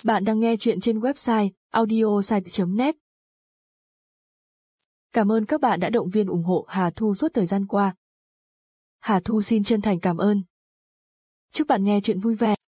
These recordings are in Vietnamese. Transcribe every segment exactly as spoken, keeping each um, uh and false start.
Bạn đang nghe chuyện trên website audiosite chấm net. Cảm ơn các bạn đã động viên ủng hộ Hà Thu suốt thời gian qua. Hà Thu xin chân thành cảm ơn. Chúc bạn nghe chuyện vui vẻ.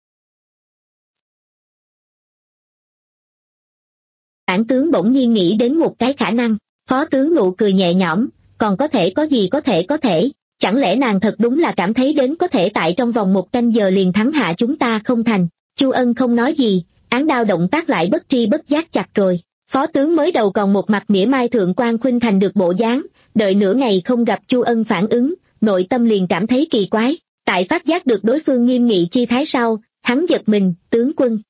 Bản tướng bỗng nhiên nghĩ đến một cái khả năng. Phó tướng nụ cười nhẹ nhõm, còn có thể có gì có thể có thể, chẳng lẽ nàng thật đúng là cảm thấy đến có thể tại trong vòng một canh giờ liền thắng hạ chúng ta không thành. Chu Ân không nói gì, án đao động tác lại bất tri bất giác chặt rồi. Phó tướng mới đầu còn một mặt mỉa mai Thượng quan Khuynh Thành được bộ dáng, đợi nửa ngày không gặp Chu Ân phản ứng, nội tâm liền cảm thấy kỳ quái. Tại phát giác được đối phương nghiêm nghị chi thái sau, hắn giật mình, tướng quân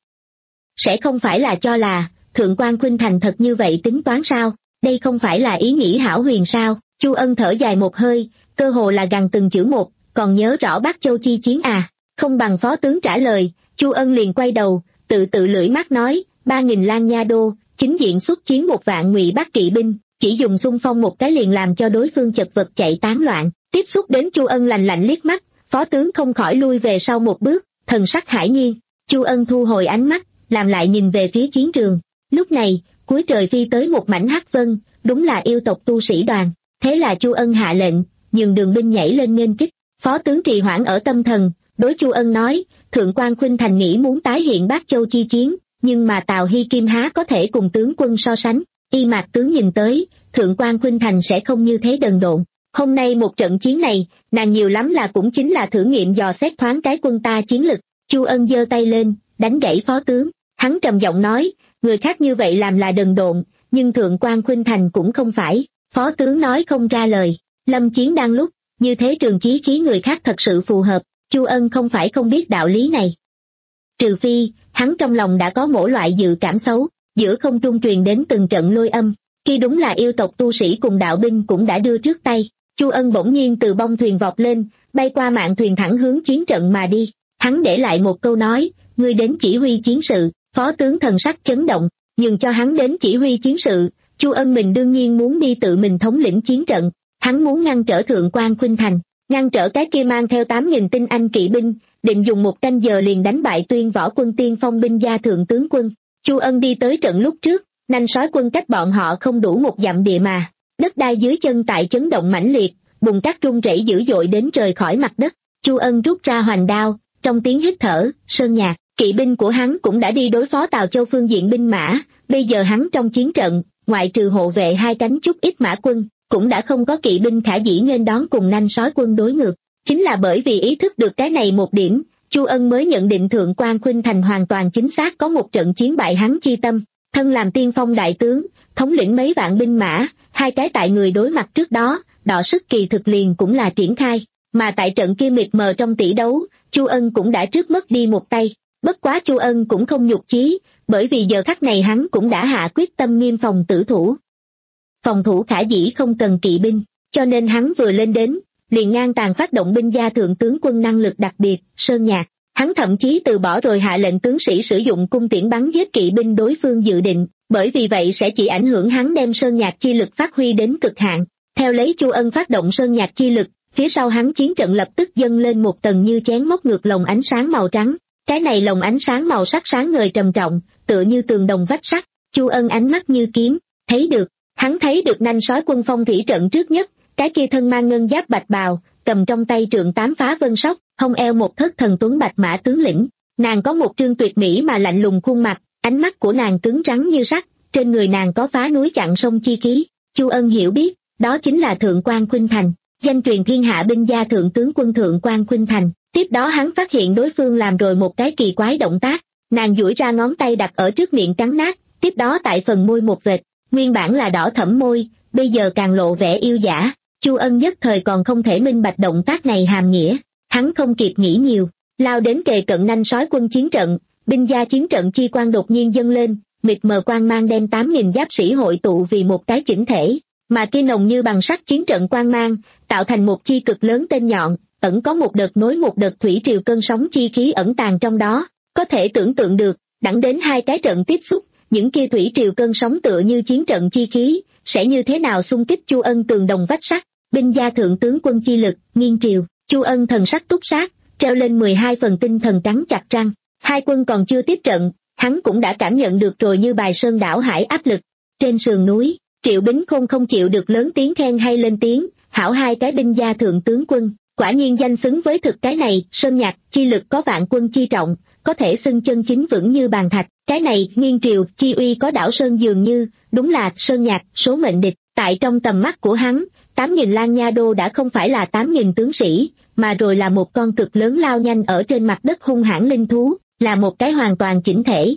sẽ không phải là cho là Thượng quan Khuynh Thành thật như vậy tính toán sao? Đây không phải là ý nghĩ hão huyền sao? Chu Ân thở dài một hơi, cơ hồ là gằn từng chữ một, còn nhớ rõ Bắc Châu chi chiến à? Không bằng phó tướng trả lời. Chu Ân liền quay đầu, tự tự lưỡi mắt nói, ba nghìn lang nha đô, chính diện xuất chiến một vạn Ngụy Bắc kỵ binh, chỉ dùng xung phong một cái liền làm cho đối phương chật vật chạy tán loạn. Tiếp xúc đến Chu Ân lạnh lạnh liếc mắt, phó tướng không khỏi lui về sau một bước, thần sắc hải nhiên. Chu Ân thu hồi ánh mắt, làm lại nhìn về phía chiến trường. Lúc này, cuối trời phi tới một mảnh hắc vân, đúng là yêu tộc tu sĩ đoàn. Thế là Chu Ân hạ lệnh, nhường đường binh nhảy lên nghênh kích. Phó tướng trì hoãn ở tâm thần, đối Chu Ân nói, Thượng quan Khuynh Thành nghĩ muốn tái hiện Bắc Châu chi chiến, nhưng mà Tào Hy Kim há có thể cùng tướng quân so sánh. Y Mạc tướng nhìn tới, Thượng quan Khuynh Thành sẽ không như thế đần độn. Hôm nay một trận chiến này, nàng nhiều lắm là cũng chính là thử nghiệm dò xét thoáng cái quân ta chiến lực. Chu Ân giơ tay lên, đánh gãy phó tướng. Hắn trầm giọng nói, người khác như vậy làm là đần độn, nhưng Thượng quan Khuynh Thành cũng không phải. Phó tướng nói không ra lời. Lâm chiến đang lúc, như thế trường chí khí người khác thật sự phù hợp. Chu Ân không phải không biết đạo lý này. Trừ phi, hắn trong lòng đã có mỗi loại dự cảm xấu, giữa không trung truyền đến từng trận lôi âm. Khi đúng là yêu tộc tu sĩ cùng đạo binh cũng đã đưa trước tay. Chu Ân bỗng nhiên từ bông thuyền vọt lên, bay qua mạn thuyền thẳng hướng chiến trận mà đi. Hắn để lại một câu nói, ngươi đến chỉ huy chiến sự. Phó tướng thần sắc chấn động, nhưng cho hắn đến chỉ huy chiến sự, Chu Ân mình đương nhiên muốn đi tự mình thống lĩnh chiến trận. Hắn muốn ngăn trở Thượng quan Khuynh Thành, ngăn trở cái kia mang theo tám nghìn tinh anh kỵ binh, định dùng một canh giờ liền đánh bại Tuyên Võ quân tiên phong binh gia thượng tướng quân. Chu Ân đi tới trận lúc trước, nanh sói quân cách bọn họ không đủ một dặm địa mà. Đất đai dưới chân tại chấn động mãnh liệt, bùn cát rung rẩy dữ dội đến trời khỏi mặt đất. Chu Ân rút ra hoành đao, trong tiếng hít thở, sơn nhạc, kỵ binh của hắn cũng đã đi đối phó Tào Châu phương diện binh mã. Bây giờ hắn trong chiến trận, ngoại trừ hộ vệ hai cánh chút ít mã quân, cũng đã không có kỵ binh khả dĩ nghênh đón cùng nanh sói quân đối ngược. Chính là bởi vì ý thức được cái này một điểm, Chu Ân mới nhận định Thượng quan Khuynh Thành hoàn toàn chính xác có một trận chiến bại hắn chi tâm. Thân làm tiên phong đại tướng, thống lĩnh mấy vạn binh mã, hai cái tại người đối mặt trước đó, đọ sức kỳ thực liền cũng là triển khai. Mà tại trận kia mịt mờ trong tỷ đấu, Chu Ân cũng đã trước mất đi một tay. Bất quá Chu Ân cũng không nhục chí, bởi vì giờ khắc này hắn cũng đã hạ quyết tâm nghiêm phòng tử thủ. Phòng thủ khả dĩ không cần kỵ binh, cho nên hắn vừa lên đến, liền ngang tàn phát động binh gia thượng tướng quân năng lực đặc biệt, sơn nhạc. Hắn thậm chí từ bỏ rồi hạ lệnh tướng sĩ sử dụng cung tiễn bắn giết kỵ binh đối phương dự định, bởi vì vậy sẽ chỉ ảnh hưởng hắn đem sơn nhạc chi lực phát huy đến cực hạn. Theo lấy Chu Ân phát động sơn nhạc chi lực, phía sau hắn chiến trận lập tức dâng lên một tầng như chén móc ngược lồng ánh sáng màu trắng. Cái này lồng ánh sáng màu sắc sáng ngời trầm trọng, tựa như tường đồng vách sắt. Chu Ân ánh mắt như kiếm, thấy được, hắn thấy được nanh sói quân phong thủy trận trước nhất, cái kia thân mang ngân giáp bạch bào, cầm trong tay trượng tám phá vân sóc, hông eo một thất thần tuấn bạch mã tướng lĩnh. Nàng có một trương tuyệt mỹ mà lạnh lùng khuôn mặt, ánh mắt của nàng cứng rắn như sắt, trên người nàng có phá núi chặn sông chi khí. Chu Ân hiểu biết, đó chính là Thượng quan Khuynh Thành, danh truyền thiên hạ binh gia thượng tướng quân Thượng quan Khuynh Thành. Tiếp đó hắn phát hiện đối phương làm rồi một cái kỳ quái động tác, nàng duỗi ra ngón tay đặt ở trước miệng cắn nát, tiếp đó tại phần môi một vệt, nguyên bản là đỏ thẫm môi, bây giờ càng lộ vẻ yêu dã. Chu Ân nhất thời còn không thể minh bạch động tác này hàm nghĩa, hắn không kịp nghĩ nhiều, lao đến kề cận nanh sói quân chiến trận, binh gia chiến trận chi quang đột nhiên dâng lên, mịt mờ quang mang đem tám nghìn giáp sĩ hội tụ vì một cái chỉnh thể, mà kia nồng như bằng sắt chiến trận quang mang, tạo thành một chi cực lớn tên nhọn, ẩn có một đợt nối một đợt thủy triều cơn sóng chi khí ẩn tàng trong đó. Có thể tưởng tượng được, đẳng đến hai cái trận tiếp xúc, những kia thủy triều cơn sóng tựa như chiến trận chi khí, sẽ như thế nào xung kích Chu Ân tường đồng vách sắt. Binh gia thượng tướng quân chi lực, nghiêng triều. Chu Ân thần sắc túc sát, treo lên mười hai phần tinh thần cắn chặt răng. Hai quân còn chưa tiếp trận, hắn cũng đã cảm nhận được rồi như bài sơn đảo hải áp lực. Trên sườn núi, Triệu Bính Khôn không chịu được lớn tiếng khen hay lên tiếng, hảo hai cái binh gia thượng tướng quân, quả nhiên danh xứng với thực cái này, Sơn Nhạc chi lực có vạn quân chi trọng, có thể xưng chân chính vững như bàn thạch, cái này Nghiên Triều chi uy có đảo Sơn dường như, đúng là Sơn Nhạc số mệnh địch. Tại trong tầm mắt của hắn, tám nghìn Lang Nha Đô đã không phải là tám nghìn tướng sĩ, mà rồi là một con cực lớn lao nhanh ở trên mặt đất hung hãn linh thú, là một cái hoàn toàn chỉnh thể.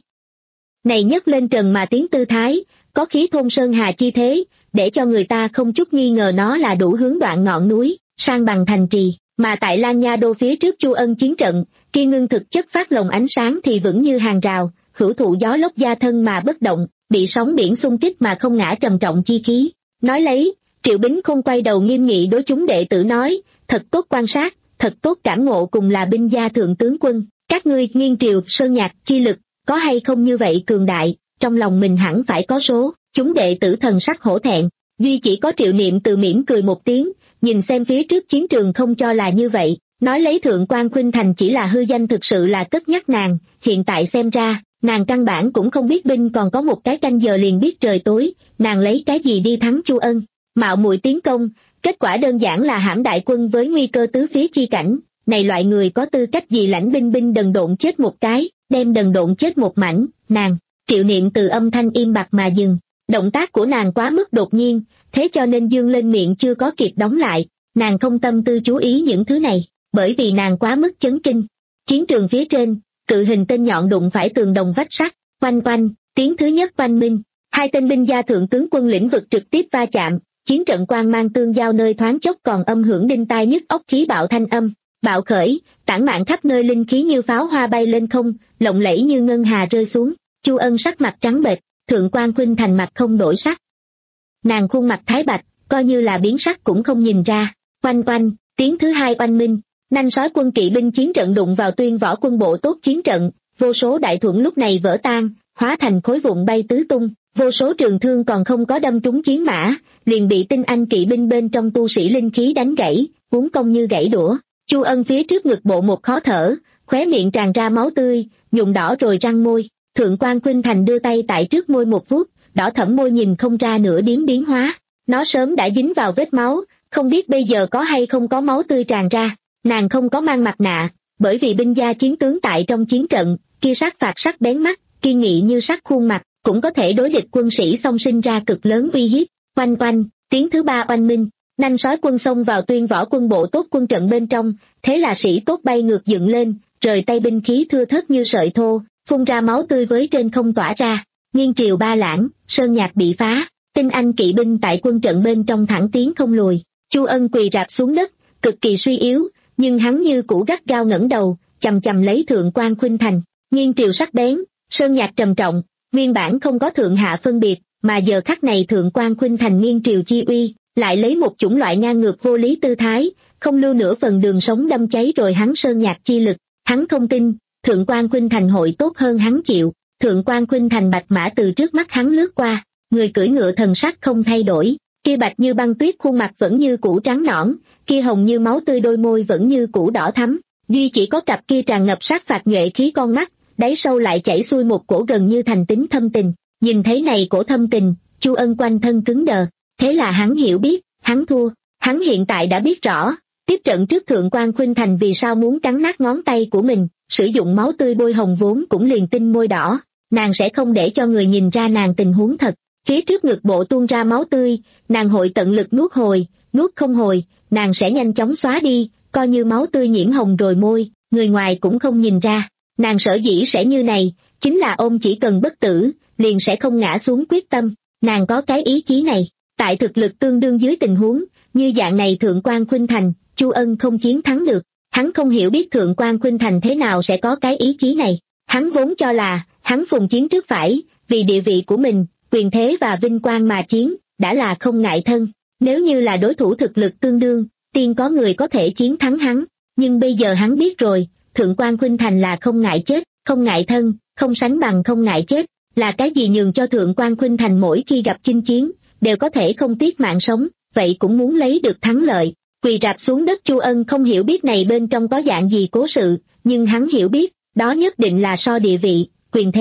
Này nhấc lên trần mà tiến tư thái, có khí thôn sơn hà chi thế, để cho người ta không chút nghi ngờ nó là đủ hướng đoạn ngọn núi, sang bằng thành trì, mà tại Lang Nha Đô phía trước Chu Ân chiến trận, kia ngưng thực chất phát lồng ánh sáng thì vững như hàng rào, hữu thụ gió lốc gia thân mà bất động, bị sóng biển xung kích mà không ngã trầm trọng chi khí. Nói lấy, Triệu Bính Khôn quay đầu nghiêm nghị đối chúng đệ tử nói, thật tốt quan sát, thật tốt cảm ngộ cùng là binh gia thượng tướng quân, các ngươi Nghiên Triều Sơn Nhạc chi lực, có hay không như vậy cường đại, trong lòng mình hẳn phải có số. Chúng đệ tử thần sắc hổ thẹn, duy chỉ có Triệu Niệm từ mỉm cười một tiếng, nhìn xem phía trước chiến trường không cho là như vậy, nói lấy Thượng Quan Khuynh Thành chỉ là hư danh thực sự là cất nhắc nàng, hiện tại xem ra, nàng căn bản cũng không biết binh còn có một cái canh giờ liền biết trời tối, nàng lấy cái gì đi thắng Chu Ân, mạo muội tiến công, kết quả đơn giản là hãm đại quân với nguy cơ tứ phía chi cảnh, này loại người có tư cách gì lãnh binh binh đần độn chết một cái, đem đần độn chết một mảnh, nàng, Triệu Niệm từ âm thanh im bặt mà dừng. Động tác của nàng quá mức đột nhiên, thế cho nên dương lên miệng chưa có kịp đóng lại, nàng không tâm tư chú ý những thứ này, bởi vì nàng quá mức chấn kinh. Chiến trường phía trên, cự hình tên nhọn đụng phải tường đồng vách sắt, quanh quanh, tiếng thứ nhất oanh minh, hai tên binh gia thượng tướng quân lĩnh vực trực tiếp va chạm, chiến trận quang mang tương giao nơi thoáng chốc còn âm hưởng đinh tai nhức óc khí bạo thanh âm, bạo khởi, tản mạn khắp nơi linh khí như pháo hoa bay lên không, lộng lẫy như ngân hà rơi xuống. Chu Ân sắc mặt trắng bệch, Thượng Quan Khuynh Thành mặt không đổi sắc. Nàng khuôn mặt thái bạch, coi như là biến sắc cũng không nhìn ra. Quanh quanh, tiếng thứ hai oanh minh, nanh sói quân kỵ binh chiến trận đụng vào Tuyên Võ quân bộ tốt chiến trận, vô số đại thuẫn lúc này vỡ tan, hóa thành khối vụn bay tứ tung, vô số trường thương còn không có đâm trúng chiến mã, liền bị tinh anh kỵ binh bên trong tu sĩ linh khí đánh gãy, cuốn công như gãy đũa. Chu Ân phía trước ngực bộ một khó thở, khóe miệng tràn ra máu tươi, nhuộm đỏ rồi răng môi. Thượng Quan Khuynh Thành đưa tay tại trước môi một vuốt, đỏ thẫm môi nhìn không ra nửa điểm biến hóa, nó sớm đã dính vào vết máu, không biết bây giờ có hay không có máu tươi tràn ra. Nàng không có mang mặt nạ, bởi vì binh gia chiến tướng tại trong chiến trận, kia sát phạt sắc bén mắt, kiên nghị như sắt khuôn mặt, cũng có thể đối địch quân sĩ song sinh ra cực lớn uy hiếp. Quanh quanh, tiếng thứ ba oanh minh, nanh sói quân xông vào Tuyên Võ quân bộ tốt quân trận bên trong, thế là sĩ tốt bay ngược dựng lên, rời tay binh khí thưa thớt như sợi thô, phun ra máu tươi với trên không tỏa ra. Nghiên Triều ba lãng, Sơn Nhạc bị phá, tinh anh kỵ binh tại quân trận bên trong thẳng tiến không lùi. Chu Ân quỳ rạp xuống đất, cực kỳ suy yếu, nhưng hắn như cũ gắt gao ngẩng đầu, chầm chầm lấy Thượng Quan Khuynh Thành. Nghiên Triều sắc bén, Sơn Nhạc trầm trọng, nguyên bản không có thượng hạ phân biệt, mà giờ khắc này Thượng Quan Khuynh Thành Nghiên Triều chi uy, lại lấy một chủng loại ngang ngược vô lý tư thái, không lưu nửa phần đường sống đâm cháy rồi hắn Sơn Nhạc chi lực. Hắn không tin Thượng Quan Khuynh Thành hội tốt hơn hắn chịu. Thượng Quan Khuynh Thành bạch mã từ trước mắt hắn lướt qua, người cưỡi ngựa thần sắc không thay đổi, kia bạch như băng tuyết khuôn mặt vẫn như cũ trắng nõn, kia hồng như máu tươi đôi môi vẫn như cũ đỏ thắm, duy chỉ có cặp kia tràn ngập sát phạt nhuệ khí con mắt, đáy sâu lại chảy xuôi một cổ gần như thành tính thâm tình. Nhìn thấy này cổ thâm tình, Chu Ân quanh thân cứng đờ, thế là hắn hiểu biết, hắn thua, hắn hiện tại đã biết rõ, tiếp trận trước Thượng Quan Khuynh Thành vì sao muốn cắn nát ngón tay của mình, sử dụng máu tươi bôi hồng vốn cũng liền tinh môi đỏ, nàng sẽ không để cho người nhìn ra nàng tình huống thật. Phía trước ngực bộ tuôn ra máu tươi, nàng hội tận lực nuốt hồi, nuốt không hồi, nàng sẽ nhanh chóng xóa đi, coi như máu tươi nhiễm hồng rồi môi, người ngoài cũng không nhìn ra. Nàng sở dĩ sẽ như này, chính là ôm chỉ cần bất tử, liền sẽ không ngã xuống quyết tâm, nàng có cái ý chí này. Tại thực lực tương đương dưới tình huống, như dạng này Thượng Quan Khuynh Thành, Chu Ân không chiến thắng được. Hắn không hiểu biết Thượng Quan Khuynh Thành thế nào sẽ có cái ý chí này. Hắn vốn cho là, hắn phùng chiến trước phải, vì địa vị của mình, quyền thế và vinh quang mà chiến, đã là không ngại thân. Nếu như là đối thủ thực lực tương đương, tiên có người có thể chiến thắng hắn. Nhưng bây giờ hắn biết rồi, Thượng Quan Khuynh Thành là không ngại chết, không ngại thân, không sánh bằng không ngại chết. Là cái gì nhường cho Thượng Quan Khuynh Thành mỗi khi gặp chinh chiến, đều có thể không tiếc mạng sống, vậy cũng muốn lấy được thắng lợi. Quỳ rạp xuống đất Chu Ân không hiểu biết này bên trong có dạng gì cố sự, nhưng hắn hiểu biết, đó nhất định là so địa vị, quyền thế,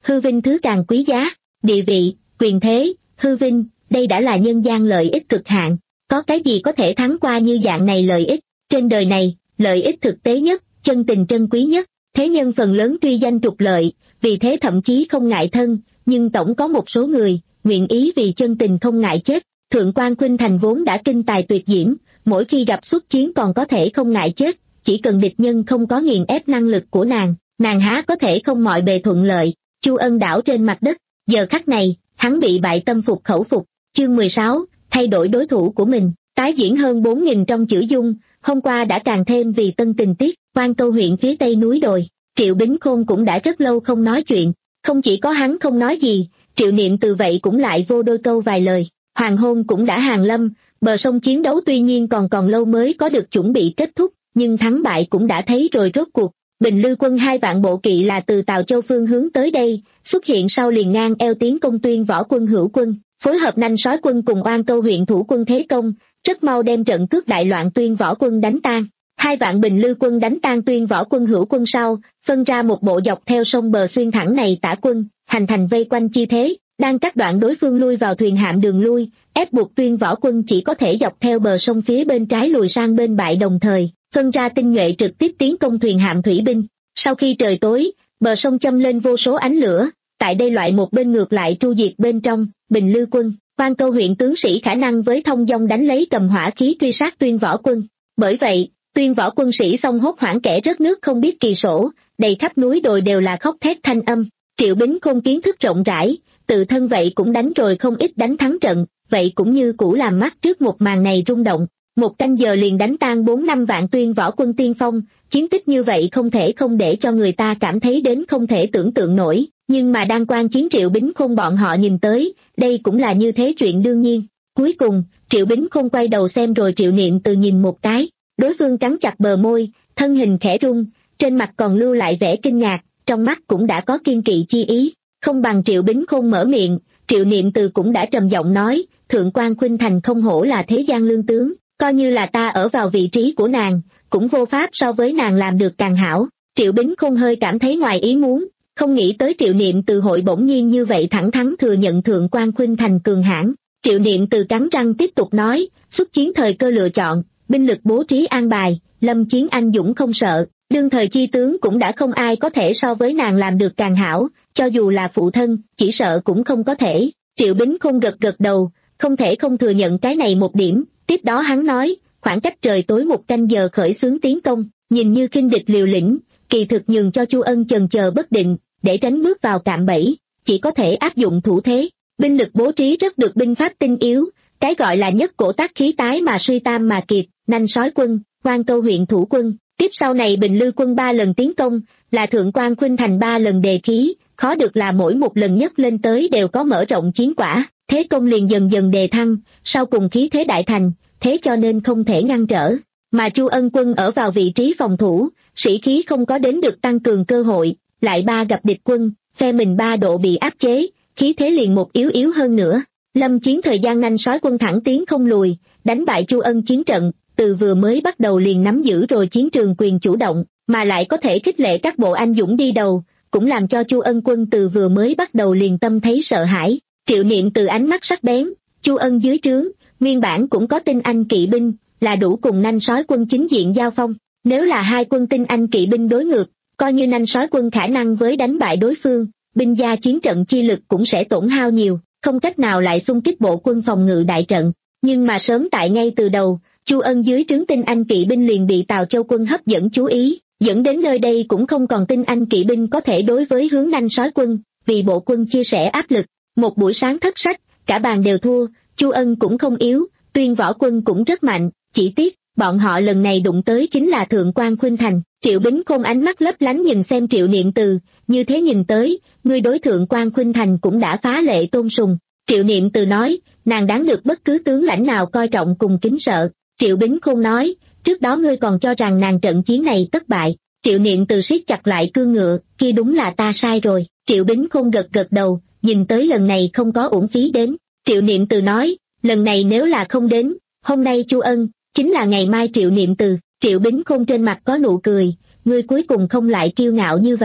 hư vinh thứ càng quý giá, địa vị, quyền thế, hư vinh, đây đã là nhân gian lợi ích cực hạn. Có cái gì có thể thắng qua như dạng này lợi ích? Trên đời này, lợi ích thực tế nhất, chân tình trân quý nhất. Thế nhân phần lớn tuy danh trục lợi, vì thế thậm chí không ngại thân, nhưng tổng có một số người, nguyện ý vì chân tình không ngại chết. Thượng quan Khuynh Thành vốn đã kinh tài tuyệt diễm, mỗi khi gặp xuất chiến còn có thể không ngại chết, chỉ cần địch nhân không có nghiền ép năng lực của nàng, nàng há có thể không mọi bề thuận lợi. Chu Ân đảo trên mặt đất, giờ khắc này, hắn bị bại tâm phục khẩu phục. Chương mười sáu, thay đổi đối thủ của mình, tái diễn hơn bốn nghìn trong chữ dung, hôm qua đã càng thêm vì tân tình tiết. Quan Câu huyện phía tây núi đồi, Triệu Bính Khôn cũng đã rất lâu không nói chuyện, không chỉ có hắn không nói gì, Triệu Niệm từ vậy cũng lại vô đôi câu vài lời. Hoàng hôn cũng đã hàng lâm, bờ sông chiến đấu tuy nhiên còn còn lâu mới có được chuẩn bị kết thúc, nhưng thắng bại cũng đã thấy rồi rốt cuộc. Bình Lư quân hai vạn bộ kỵ là từ Tào Châu phương hướng tới đây, xuất hiện sau liền ngang eo tiến công Tuyên Võ quân Hữu quân, phối hợp Nanh Sói quân cùng Oan Câu huyện thủ quân thế công, rất mau đem trận cướp đại loạn Tuyên Võ quân đánh tan. Hai vạn Bình Lư quân đánh tan Tuyên Võ quân Hữu quân sau, phân ra một bộ dọc theo sông bờ xuyên thẳng này tả quân, hành thành vây quanh chi thế, đang cắt đoạn đối phương lui vào thuyền hạm đường lui, ép buộc Tuyên Võ quân chỉ có thể dọc theo bờ sông phía bên trái lùi sang bên bại, đồng thời phân ra tinh nhuệ trực tiếp tiến công thuyền hạm thủy binh. Sau khi trời tối, bờ sông châm lên vô số ánh lửa, tại đây loại một bên ngược lại tru diệt bên trong. Bình Lư quân, Quan Câu huyện tướng sĩ khả năng với thông dong đánh lấy cầm hỏa khí truy sát Tuyên Võ quân. Bởi vậy, Tuyên Võ quân sĩ xông hốt hoảng kẻ rớt nước không biết kỳ sổ, đầy khắp núi đồi đều là khóc thét thanh âm. Triệu Bính Khôn kiến thức rộng rãi, tự thân vậy cũng đánh rồi không ít đánh thắng trận, vậy cũng như cũ làm mắt trước một màn này rung động. Một canh giờ liền đánh tan bốn năm vạn Tuyên Võ quân tiên phong, chiến tích như vậy không thể không để cho người ta cảm thấy đến không thể tưởng tượng nổi, nhưng mà đang quan chiến Triệu Bính Khôn bọn họ nhìn tới, đây cũng là như thế chuyện đương nhiên. Cuối cùng, Triệu Bính Khôn quay đầu xem rồi Triệu Niệm từ nhìn một cái, đối phương cắn chặt bờ môi, thân hình khẽ rung, trên mặt còn lưu lại vẻ kinh ngạc, trong mắt cũng đã có kiên kỵ chi ý. Không bằng Triệu Bính Khôn mở miệng, Triệu Niệm từ cũng đã trầm giọng nói, Thượng quan Khuynh Thành không hổ là thế gian lương tướng, coi như là ta ở vào vị trí của nàng, cũng vô pháp so với nàng làm được càng hảo. Triệu Bính Khôn hơi cảm thấy ngoài ý muốn, không nghĩ tới Triệu Niệm từ hội bỗng nhiên như vậy thẳng thắn thừa nhận Thượng quan Khuynh Thành cường hãn. Triệu Niệm từ cắn răng tiếp tục nói, xuất chiến thời cơ lựa chọn, binh lực bố trí an bài, lâm chiến anh dũng không sợ, đương thời chi tướng cũng đã không ai có thể so với nàng làm được càng hảo, cho dù là phụ thân, chỉ sợ cũng không có thể. Triệu Bính Khôn gật gật đầu, không thể không thừa nhận cái này một điểm. Tiếp đó hắn nói, khoảng cách trời tối một canh giờ khởi xướng tiến công, nhìn như khinh địch liều lĩnh, kỳ thực nhường cho Chu Ân chần chờ bất định, để tránh bước vào cạm bẫy, chỉ có thể áp dụng thủ thế. Binh lực bố trí rất được binh pháp tinh yếu, cái gọi là nhất cổ tác khí tái mà suy tam mà kiệt. Nanh Sói quân, Quan Câu huyện thủ quân, tiếp sau này Bình Lư quân ba lần tiến công, là Thượng quan Khuynh Thành ba lần đề khí, khó được là mỗi một lần nhất lên tới đều có mở rộng chiến quả, thế công liền dần dần đề thăng, sau cùng khí thế đại thành, thế cho nên không thể ngăn trở. Mà Chu Ân quân ở vào vị trí phòng thủ, sĩ khí không có đến được tăng cường cơ hội, lại ba gặp địch quân, phe mình ba độ bị áp chế, khí thế liền một yếu yếu hơn nữa. Lâm chiến thời gian Nanh Sói quân thẳng tiến không lùi, đánh bại Chu Ân chiến trận, từ vừa mới bắt đầu liền nắm giữ rồi chiến trường quyền chủ động, mà lại có thể khích lệ các bộ anh dũng đi đầu, cũng làm cho Chu Ân quân từ vừa mới bắt đầu liền tâm thấy sợ hãi. Triệu Niệm từ ánh mắt sắc bén, Chu Ân dưới trướng, nguyên bản cũng có tinh anh kỵ binh, là đủ cùng Nanh Sói quân chính diện giao phong. Nếu là hai quân tinh anh kỵ binh đối ngược, coi như Nanh Sói quân khả năng với đánh bại đối phương, binh gia chiến trận chi lực cũng sẽ tổn hao nhiều, không cách nào lại xung kích bộ quân phòng ngự đại trận. Nhưng mà sớm tại ngay từ đầu, Chu Ân dưới trướng tinh anh kỵ binh liền bị Tào Châu quân hấp dẫn chú ý, dẫn đến nơi đây cũng không còn tinh anh kỵ binh có thể đối với hướng Nanh Sói quân, vì bộ quân chia sẻ áp lực. Một buổi sáng thất sách, cả bàn đều thua, Chu Ân cũng không yếu, Tuyên Võ quân cũng rất mạnh, chỉ tiếc, bọn họ lần này đụng tới chính là Thượng quan Khuynh Thành. Triệu Bính Khôn ánh mắt lấp lánh nhìn xem Triệu Niệm từ, như thế nhìn tới, ngươi đối Thượng quan Khuynh Thành cũng đã phá lệ tôn sùng. Triệu Niệm từ nói, nàng đáng được bất cứ tướng lãnh nào coi trọng cùng kính sợ. Triệu Bính Khôn nói, trước đó ngươi còn cho rằng nàng trận chiến này thất bại. Triệu Niệm từ siết chặt lại cương ngựa, kia đúng là ta sai rồi. Triệu Bính Khôn gật gật đầu, nhìn tới lần này không có uổng phí đến. Triệu Niệm từ nói, lần này nếu là không đến, hôm nay Chu Ân, chính là ngày mai Triệu Niệm từ. Triệu Bính Khôn trên mặt có nụ cười, ngươi cuối cùng không lại kiêu ngạo như vậy.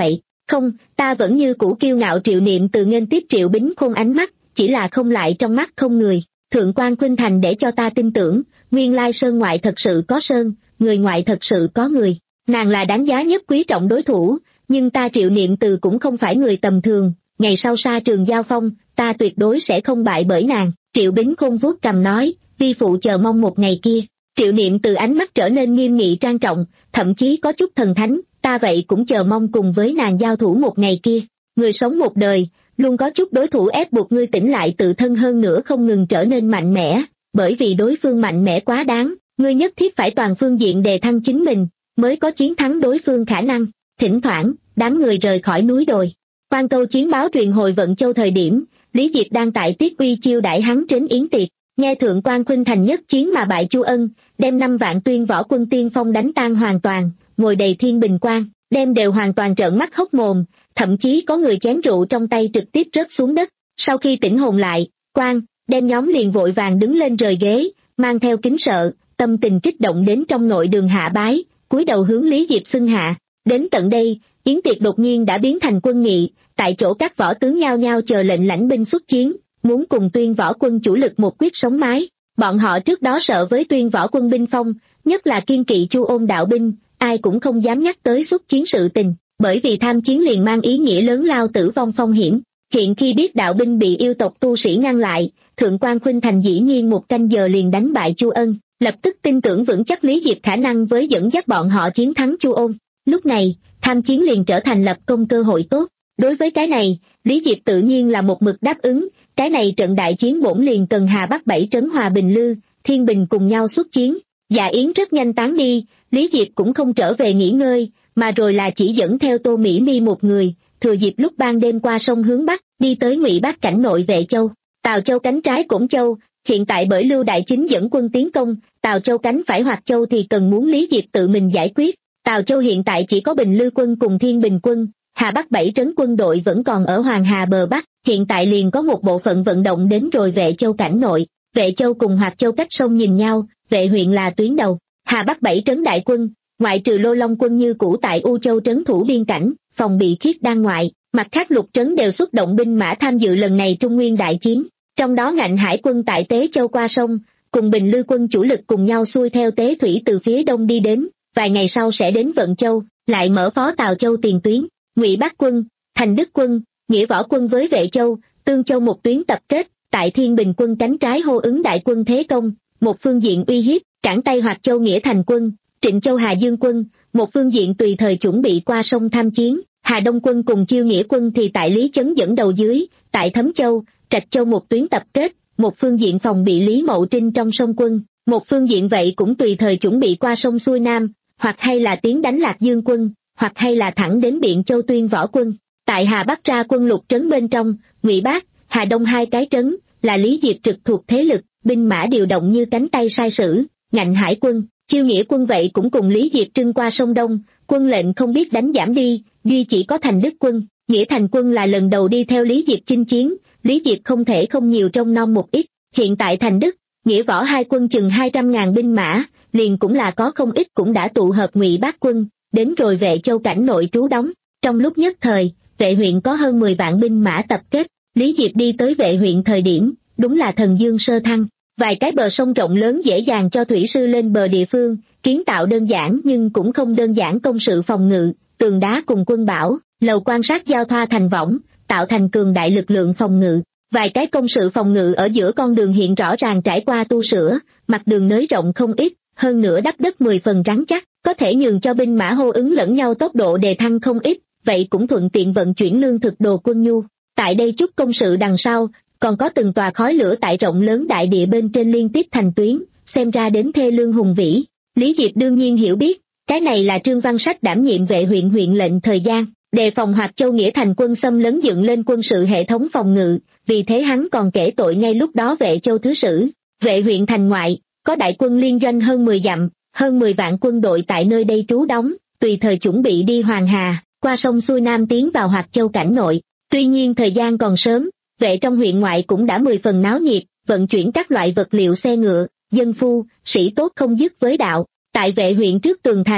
Không, ta vẫn như cũ kiêu ngạo. Triệu Niệm Từ nghênh tiếp Triệu Bính Khôn ánh mắt, chỉ là không lại trong mắt không người. Thượng quan Khuynh Thành để cho ta tin tưởng, nguyên lai sơn ngoại thật sự có sơn, người ngoại thật sự có người. Nàng là đáng giá nhất quý trọng đối thủ, nhưng ta Triệu Niệm Từ cũng không phải người tầm thường, ngày sau xa trường giao phong, ta tuyệt đối sẽ không bại bởi nàng. Triệu Bính Khôn vuốt cằm nói, vi phụ chờ mong một ngày kia. Triệu Niệm Từ ánh mắt trở nên nghiêm nghị trang trọng, thậm chí có chút thần thánh, ta vậy cũng chờ mong cùng với nàng giao thủ một ngày kia. Người sống một đời, luôn có chút đối thủ ép buộc ngươi tỉnh lại tự thân, hơn nữa không ngừng trở nên mạnh mẽ, bởi vì đối phương mạnh mẽ quá đáng, ngươi nhất thiết phải toàn phương diện đề thăng chính mình, mới có chiến thắng đối phương khả năng. Thỉnh thoảng, đám người rời khỏi núi đồi. Quan Câu chiến báo truyền hồi Vận Châu thời điểm, Lý Diệp đang tại Tiết Uy chiêu đãi hắn đến yến tiệc, nghe Thượng quan Khuynh Thành nhất chiến mà bại Chu Ân, đem năm vạn tuyên võ quân tiên phong đánh tan hoàn toàn, ngồi đầy thiên bình quan, đem đều hoàn toàn trợn mắt hốc mồm, thậm chí có người chén rượu trong tay trực tiếp rớt xuống đất. Sau khi tỉnh hồn lại, quan, đem nhóm liền vội vàng đứng lên rời ghế, mang theo kính sợ, tâm tình kích động đến trong nội đường hạ bái, cúi đầu hướng Lý Diệp xưng hạ. Đến tận đây, yến tiệc đột nhiên đã biến thành quân nghị, tại chỗ các võ tướng nhao nhao chờ lệnh lãnh binh xuất chiến, muốn cùng tuyên võ quân chủ lực một quyết sống mái. Bọn họ trước đó sợ với tuyên võ quân binh phong, nhất là kiên kỵ Chu Ôn đạo binh, ai cũng không dám nhắc tới xuất chiến sự tình, bởi vì tham chiến liền mang ý nghĩa lớn lao tử vong phong hiểm. Hiện khi biết đạo binh bị yêu tộc tu sĩ ngăn lại, Thượng quan Khuynh Thành dĩ nhiên một canh giờ liền đánh bại Chu Ân, lập tức tin tưởng vững chắc Lý Diệp khả năng với dẫn dắt bọn họ chiến thắng Chu Ôn. Lúc này, tham chiến liền trở thành lập công cơ hội tốt. Đối với cái này, Lý Diệp tự nhiên là một mực đáp ứng, cái này trận đại chiến bổn liền cần Hà Bắc bảy trấn Hòa Bình Lư, Thiên Bình cùng nhau xuất chiến. Dạ yến rất nhanh tán đi, Lý Diệp cũng không trở về nghỉ ngơi, mà rồi là chỉ dẫn theo Tô Mỹ Mi một người, thừa dịp lúc ban đêm qua sông hướng Bắc, đi tới Ngụy Bắc cảnh nội Vệ Châu. Tào Châu cánh trái Cổn Châu, hiện tại bởi Lưu Đại Chính dẫn quân tiến công, Tào Châu cánh phải Hoạt Châu thì cần muốn Lý Diệp tự mình giải quyết. Tào Châu hiện tại chỉ có Bình Lư quân cùng Thiên Bình quân, Hà Bắc bảy trấn quân đội vẫn còn ở Hoàng Hà bờ Bắc, hiện tại liền có một bộ phận vận động đến rồi Vệ Châu cảnh nội. Vệ Châu cùng Hoạt Châu cách sông nhìn nhau, Vệ huyện là tuyến đầu. Hà Bắc bảy trấn đại quân, ngoại trừ Lô Long quân như cũ tại U Châu trấn thủ biên cảnh, phòng bị Khiết Đan ngoại, mặt khác lục trấn đều xuất động binh mã tham dự lần này Trung Nguyên đại chiến. Trong đó Ngạnh Hải quân tại Tế Châu qua sông, cùng Bình Lư quân chủ lực cùng nhau xuôi theo Tế Thủy từ phía đông đi đến, vài ngày sau sẽ đến Vận Châu, lại mở phó Tào Châu tiền tuyến. Ngụy Bắc quân, Thành Đức quân, Nghĩa Võ quân với Vệ Châu, Tương Châu một tuyến tập kết, tại Thiên Bình quân cánh trái hô ứng đại quân thế công, một phương diện uy hiếp, cản tay Hoạt Châu Nghĩa Thành quân, Trịnh Châu Hà Dương quân, một phương diện tùy thời chuẩn bị qua sông tham chiến. Hà Đông quân cùng Chiêu Nghĩa quân thì tại Lý Chấn dẫn đầu dưới, tại Thấm Châu, Trạch Châu một tuyến tập kết, một phương diện phòng bị Lý Mậu Trinh trong sông quân, một phương diện vậy cũng tùy thời chuẩn bị qua sông xuôi nam, hoặc hay là tiến đánh Lạc Dương quân, hoặc hay là thẳng đến Biện Châu tuyên võ quân. Tại Hà Bắc ra quân lục trấn bên trong, Ngụy Bắc, Hà Đông hai cái trấn, là Lý Diệp trực thuộc thế lực, binh mã điều động như cánh tay sai sử. Ngạnh Hải quân, Chiêu Nghĩa quân vậy cũng cùng Lý Diệp trưng qua sông Đông, quân lệnh không biết đánh giảm đi, duy chỉ có Thành Đức quân, Nghĩa Thành quân là lần đầu đi theo Lý Diệp chinh chiến, Lý Diệp không thể không nhiều trông nom một ít. Hiện tại Thành Đức, Nghĩa Võ hai quân chừng hai trăm ngàn binh mã, liền cũng là có không ít cũng đã tụ hợp Ngụy Bắc quân, đến rồi Vệ Châu cảnh nội trú đóng. Trong lúc nhất thời, Vệ huyện có hơn mười vạn binh mã tập kết. Lý Diệp đi tới Vệ huyện thời điểm, đúng là thần dương sơ thăng, vài cái bờ sông rộng lớn dễ dàng cho thủy sư lên bờ địa phương, kiến tạo đơn giản nhưng cũng không đơn giản công sự phòng ngự, tường đá cùng quân bảo, lầu quan sát giao thoa thành võng, tạo thành cường đại lực lượng phòng ngự. Vài cái công sự phòng ngự ở giữa con đường hiện rõ ràng trải qua tu sửa, mặt đường nới rộng không ít, hơn nữa đắp đất mười phần rắn chắc, có thể nhường cho binh mã hô ứng lẫn nhau tốc độ đề thăng không ít, vậy cũng thuận tiện vận chuyển lương thực đồ quân nhu. Tại đây chút công sự đằng sau, còn có từng tòa khói lửa tại rộng lớn đại địa bên trên liên tiếp thành tuyến, xem ra đến thê lương hùng vĩ. Lý Diệp đương nhiên hiểu biết, cái này là Trương Văn Sách đảm nhiệm Vệ huyện huyện lệnh thời gian, đề phòng Hoạt Châu Nghĩa Thành quân xâm lấn dựng lên quân sự hệ thống phòng ngự, vì thế hắn còn kể tội ngay lúc đó Vệ Châu thứ sử. Vệ huyện thành ngoại, có đại quân liên doanh hơn mười dặm, hơn mười vạn quân đội tại nơi đây trú đóng, tùy thời chuẩn bị đi Hoàng Hà, qua sông xuôi nam tiến vào Hoạt Châu cảnh nội. Tuy nhiên thời gian còn sớm, Vệ trong huyện ngoại cũng đã mười phần náo nhiệt, vận chuyển các loại vật liệu xe ngựa, dân phu, sĩ tốt không dứt với đạo. Tại Vệ huyện trước tường thành,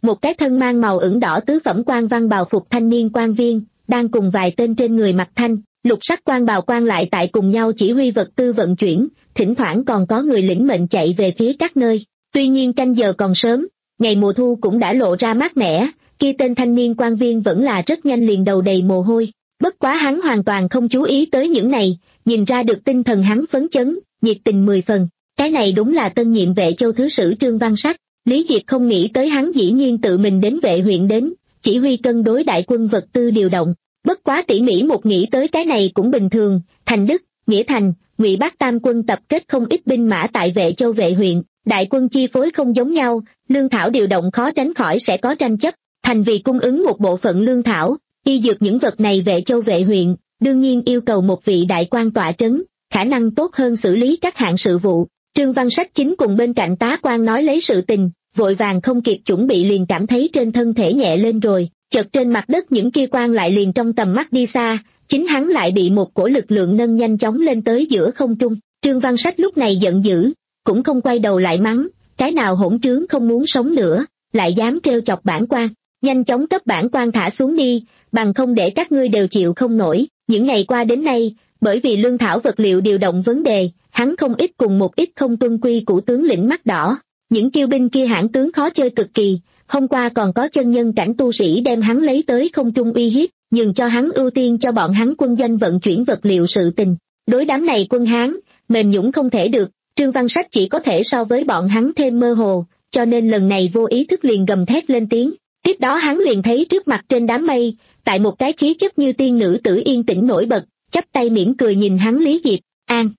một cái thân mang màu ửng đỏ tứ phẩm quan văn bào phục thanh niên quan viên, đang cùng vài tên trên người mặc thanh, lục sắc quan bào quan lại tại cùng nhau chỉ huy vật tư vận chuyển, thỉnh thoảng còn có người lĩnh mệnh chạy về phía các nơi. Tuy nhiên canh giờ còn sớm, ngày mùa thu cũng đã lộ ra mát mẻ, kia tên thanh niên quan viên vẫn là rất nhanh liền đầu đầy mồ hôi. Bất quá hắn hoàn toàn không chú ý tới những này, nhìn ra được tinh thần hắn phấn chấn, nhiệt tình mười phần. Cái này đúng là tân nhiệm Vệ Châu thứ sử Trương Văn Sách. Lý Diệp không nghĩ tới hắn dĩ nhiên tự mình đến Vệ huyện đến, chỉ huy cân đối đại quân vật tư điều động. Bất quá tỉ mỉ một nghĩ tới cái này cũng bình thường, Thành Đức, Nghĩa Thành, Ngụy Bác tam quân tập kết không ít binh mã tại Vệ Châu Vệ huyện, đại quân chi phối không giống nhau, lương thảo điều động khó tránh khỏi sẽ có tranh chấp. Thành vì cung ứng một bộ phận lương thảo, y dược những vật này Vệ Châu Vệ huyện, đương nhiên yêu cầu một vị đại quan tọa trấn, khả năng tốt hơn xử lý các hạng sự vụ. Trương Văn Sách chính cùng bên cạnh tá quan nói lấy sự tình, vội vàng không kịp chuẩn bị liền cảm thấy trên thân thể nhẹ lên rồi, chợt trên mặt đất những kia quan lại liền trong tầm mắt đi xa, chính hắn lại bị một cổ lực lượng nâng nhanh chóng lên tới giữa không trung. Trương Văn Sách lúc này giận dữ, cũng không quay đầu lại mắng, cái nào hỗn trướng không muốn sống nữa, lại dám trêu chọc bản quan, nhanh chóng cấp bản quan thả xuống đi, bằng không để các ngươi đều chịu không nổi. Những ngày qua đến nay, bởi vì lương thảo vật liệu điều động vấn đề, hắn không ít cùng một ít không tuân quy của tướng lĩnh mắt đỏ. Những kiêu binh kia hãn tướng khó chơi cực kỳ, hôm qua còn có chân nhân cảnh tu sĩ đem hắn lấy tới không trung uy hiếp, nhường cho hắn ưu tiên cho bọn hắn quân doanh vận chuyển vật liệu sự tình. Đối đám này quân Hán, mềm nhũn không thể được, Trương Văn Sách chỉ có thể so với bọn hắn thêm mơ hồ, cho nên lần này vô ý thức liền gầm thét lên tiếng. Tiếp đó hắn liền thấy trước mặt trên đám mây, tại một cái khí chất như tiên nữ tử yên tĩnh nổi bật, chắp tay mỉm cười nhìn hắn Lý Diệp, An.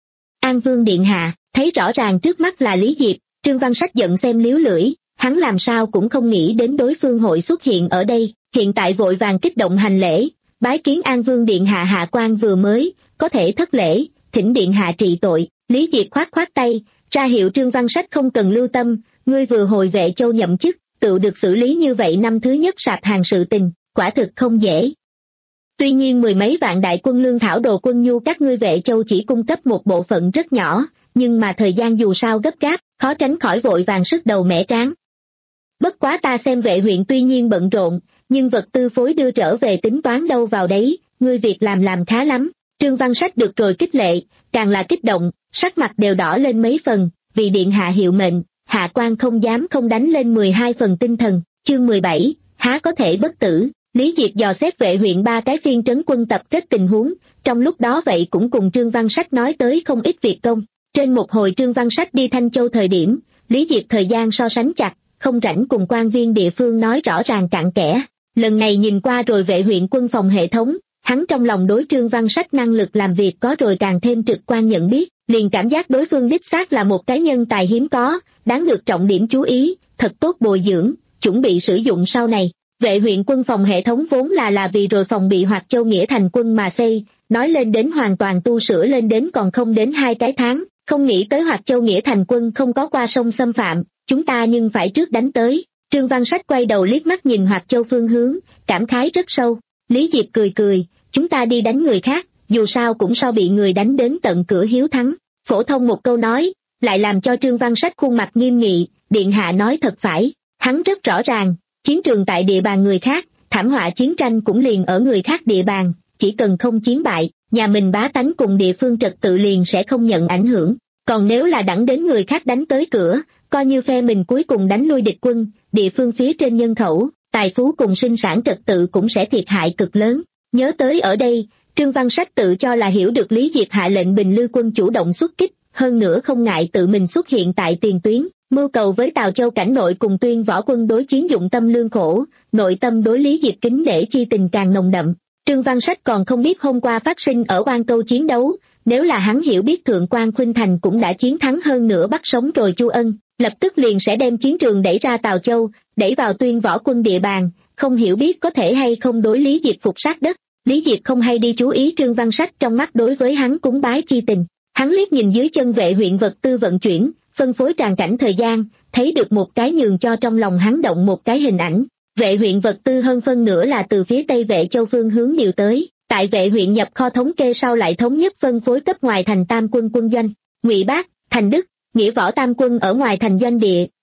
An Vương Điện Hạ, thấy rõ ràng trước mắt là Lý Diệp, Trương Văn Sách giận xem liếu lưỡi, hắn làm sao cũng không nghĩ đến đối phương hội xuất hiện ở đây, hiện tại vội vàng kích động hành lễ, bái kiến An Vương Điện Hạ hạ quan vừa mới, có thể thất lễ, thỉnh Điện Hạ trị tội. Lý Diệp khoát khoát tay, ra hiệu Trương Văn Sách không cần lưu tâm, ngươi vừa hồi Vệ Châu nhậm chức, tự được xử lý như vậy năm thứ nhất sạp hàng sự tình, quả thực không dễ. Tuy nhiên mười mấy vạn đại quân lương thảo đồ quân nhu các ngươi Vệ Châu chỉ cung cấp một bộ phận rất nhỏ, nhưng mà thời gian dù sao gấp gáp, khó tránh khỏi vội vàng sức đầu mẻ tráng. Bất quá ta xem Vệ huyện tuy nhiên bận rộn, nhưng vật tư phối đưa trở về tính toán đâu vào đấy, ngươi việc làm làm khá lắm. Trương Văn Sách được rồi khích lệ, càng là kích động, sắc mặt đều đỏ lên mấy phần, vì Điện Hạ hiệu mệnh, hạ quan không dám không đánh lên mười hai phần tinh thần. Chương mười bảy, há có thể bất tử. Lý Diệp dò xét Vệ huyện ba cái phiên trấn quân tập kết tình huống, trong lúc đó vậy cũng cùng Trương Văn Sách nói tới không ít việc công. Trên một hồi Trương Văn Sách đi Thanh Châu thời điểm, Lý Diệp thời gian so sánh chặt, không rảnh cùng quan viên địa phương nói rõ ràng cặn kẽ. Lần này nhìn qua rồi Vệ huyện quân phòng hệ thống, hắn trong lòng đối Trương Văn Sách năng lực làm việc có rồi càng thêm trực quan nhận biết, liền cảm giác đối phương đích xác là một cái nhân tài hiếm có, đáng được trọng điểm chú ý, thật tốt bồi dưỡng, chuẩn bị sử dụng sau này. Vệ huyện quân phòng hệ thống vốn là là vì rồi phòng bị Hoạt Châu Nghĩa Thành quân mà xây, nói lên đến hoàn toàn tu sửa lên đến còn không đến hai cái tháng, không nghĩ tới Hoạt Châu Nghĩa Thành quân không có qua sông xâm phạm, chúng ta nhưng phải trước đánh tới. Trương Văn Sách quay đầu liếc mắt nhìn Hoạt Châu phương hướng, cảm khái rất sâu. Lý Diệp cười cười, chúng ta đi đánh người khác, dù sao cũng sao bị người đánh đến tận cửa hiếu thắng. Phổ thông một câu nói, lại làm cho Trương Văn Sách khuôn mặt nghiêm nghị, Điện Hạ nói thật phải, hắn rất rõ ràng, chiến trường tại địa bàn người khác, thảm họa chiến tranh cũng liền ở người khác địa bàn, chỉ cần không chiến bại, nhà mình bá tánh cùng địa phương trật tự liền sẽ không nhận ảnh hưởng. Còn nếu là đẳng đến người khác đánh tới cửa, coi như phe mình cuối cùng đánh lui địch quân, địa phương phía trên nhân khẩu, tài phú cùng sinh sản trật tự cũng sẽ thiệt hại cực lớn. Nhớ tới ở đây, Trương Văn Sách tự cho là hiểu được Lý Diệp hạ lệnh Bình Lư quân chủ động xuất kích, hơn nữa không ngại tự mình xuất hiện tại tiền tuyến, mưu cầu với Tào Châu cảnh nội cùng Tuyên võ quân đối chiến dụng tâm lương khổ, nội tâm đối Lý Diệp kính nể chi tình càng nồng đậm. Trương Văn Sách còn không biết hôm qua phát sinh ở Oan Câu chiến đấu, nếu là hắn hiểu biết Thượng quan Khuynh Thành cũng đã chiến thắng hơn nữa bắt sống rồi Chu Ân, lập tức liền sẽ đem chiến trường đẩy ra Tào Châu, đẩy vào Tuyên võ quân địa bàn, không hiểu biết có thể hay không đối Lý Diệp phục sát đất. Lý Diệp không hay đi chú ý Trương Văn Sách trong mắt đối với hắn cúng bái chi tình, hắn liếc nhìn dưới chân Vệ huyện vật tư vận chuyển, phân phối tràn cảnh thời gian, thấy được một cái nhường cho trong lòng hắn động một cái hình ảnh. Vệ huyện vật tư hơn phân nửa là từ phía Tây Vệ Châu phương hướng điều tới, tại Vệ huyện nhập kho thống kê sau lại thống nhất phân phối cấp ngoài thành tam quân quân doanh, Ngụy Bác, Thành Đức, Nghĩa võ tam quân ở ngoài thành doanh địa,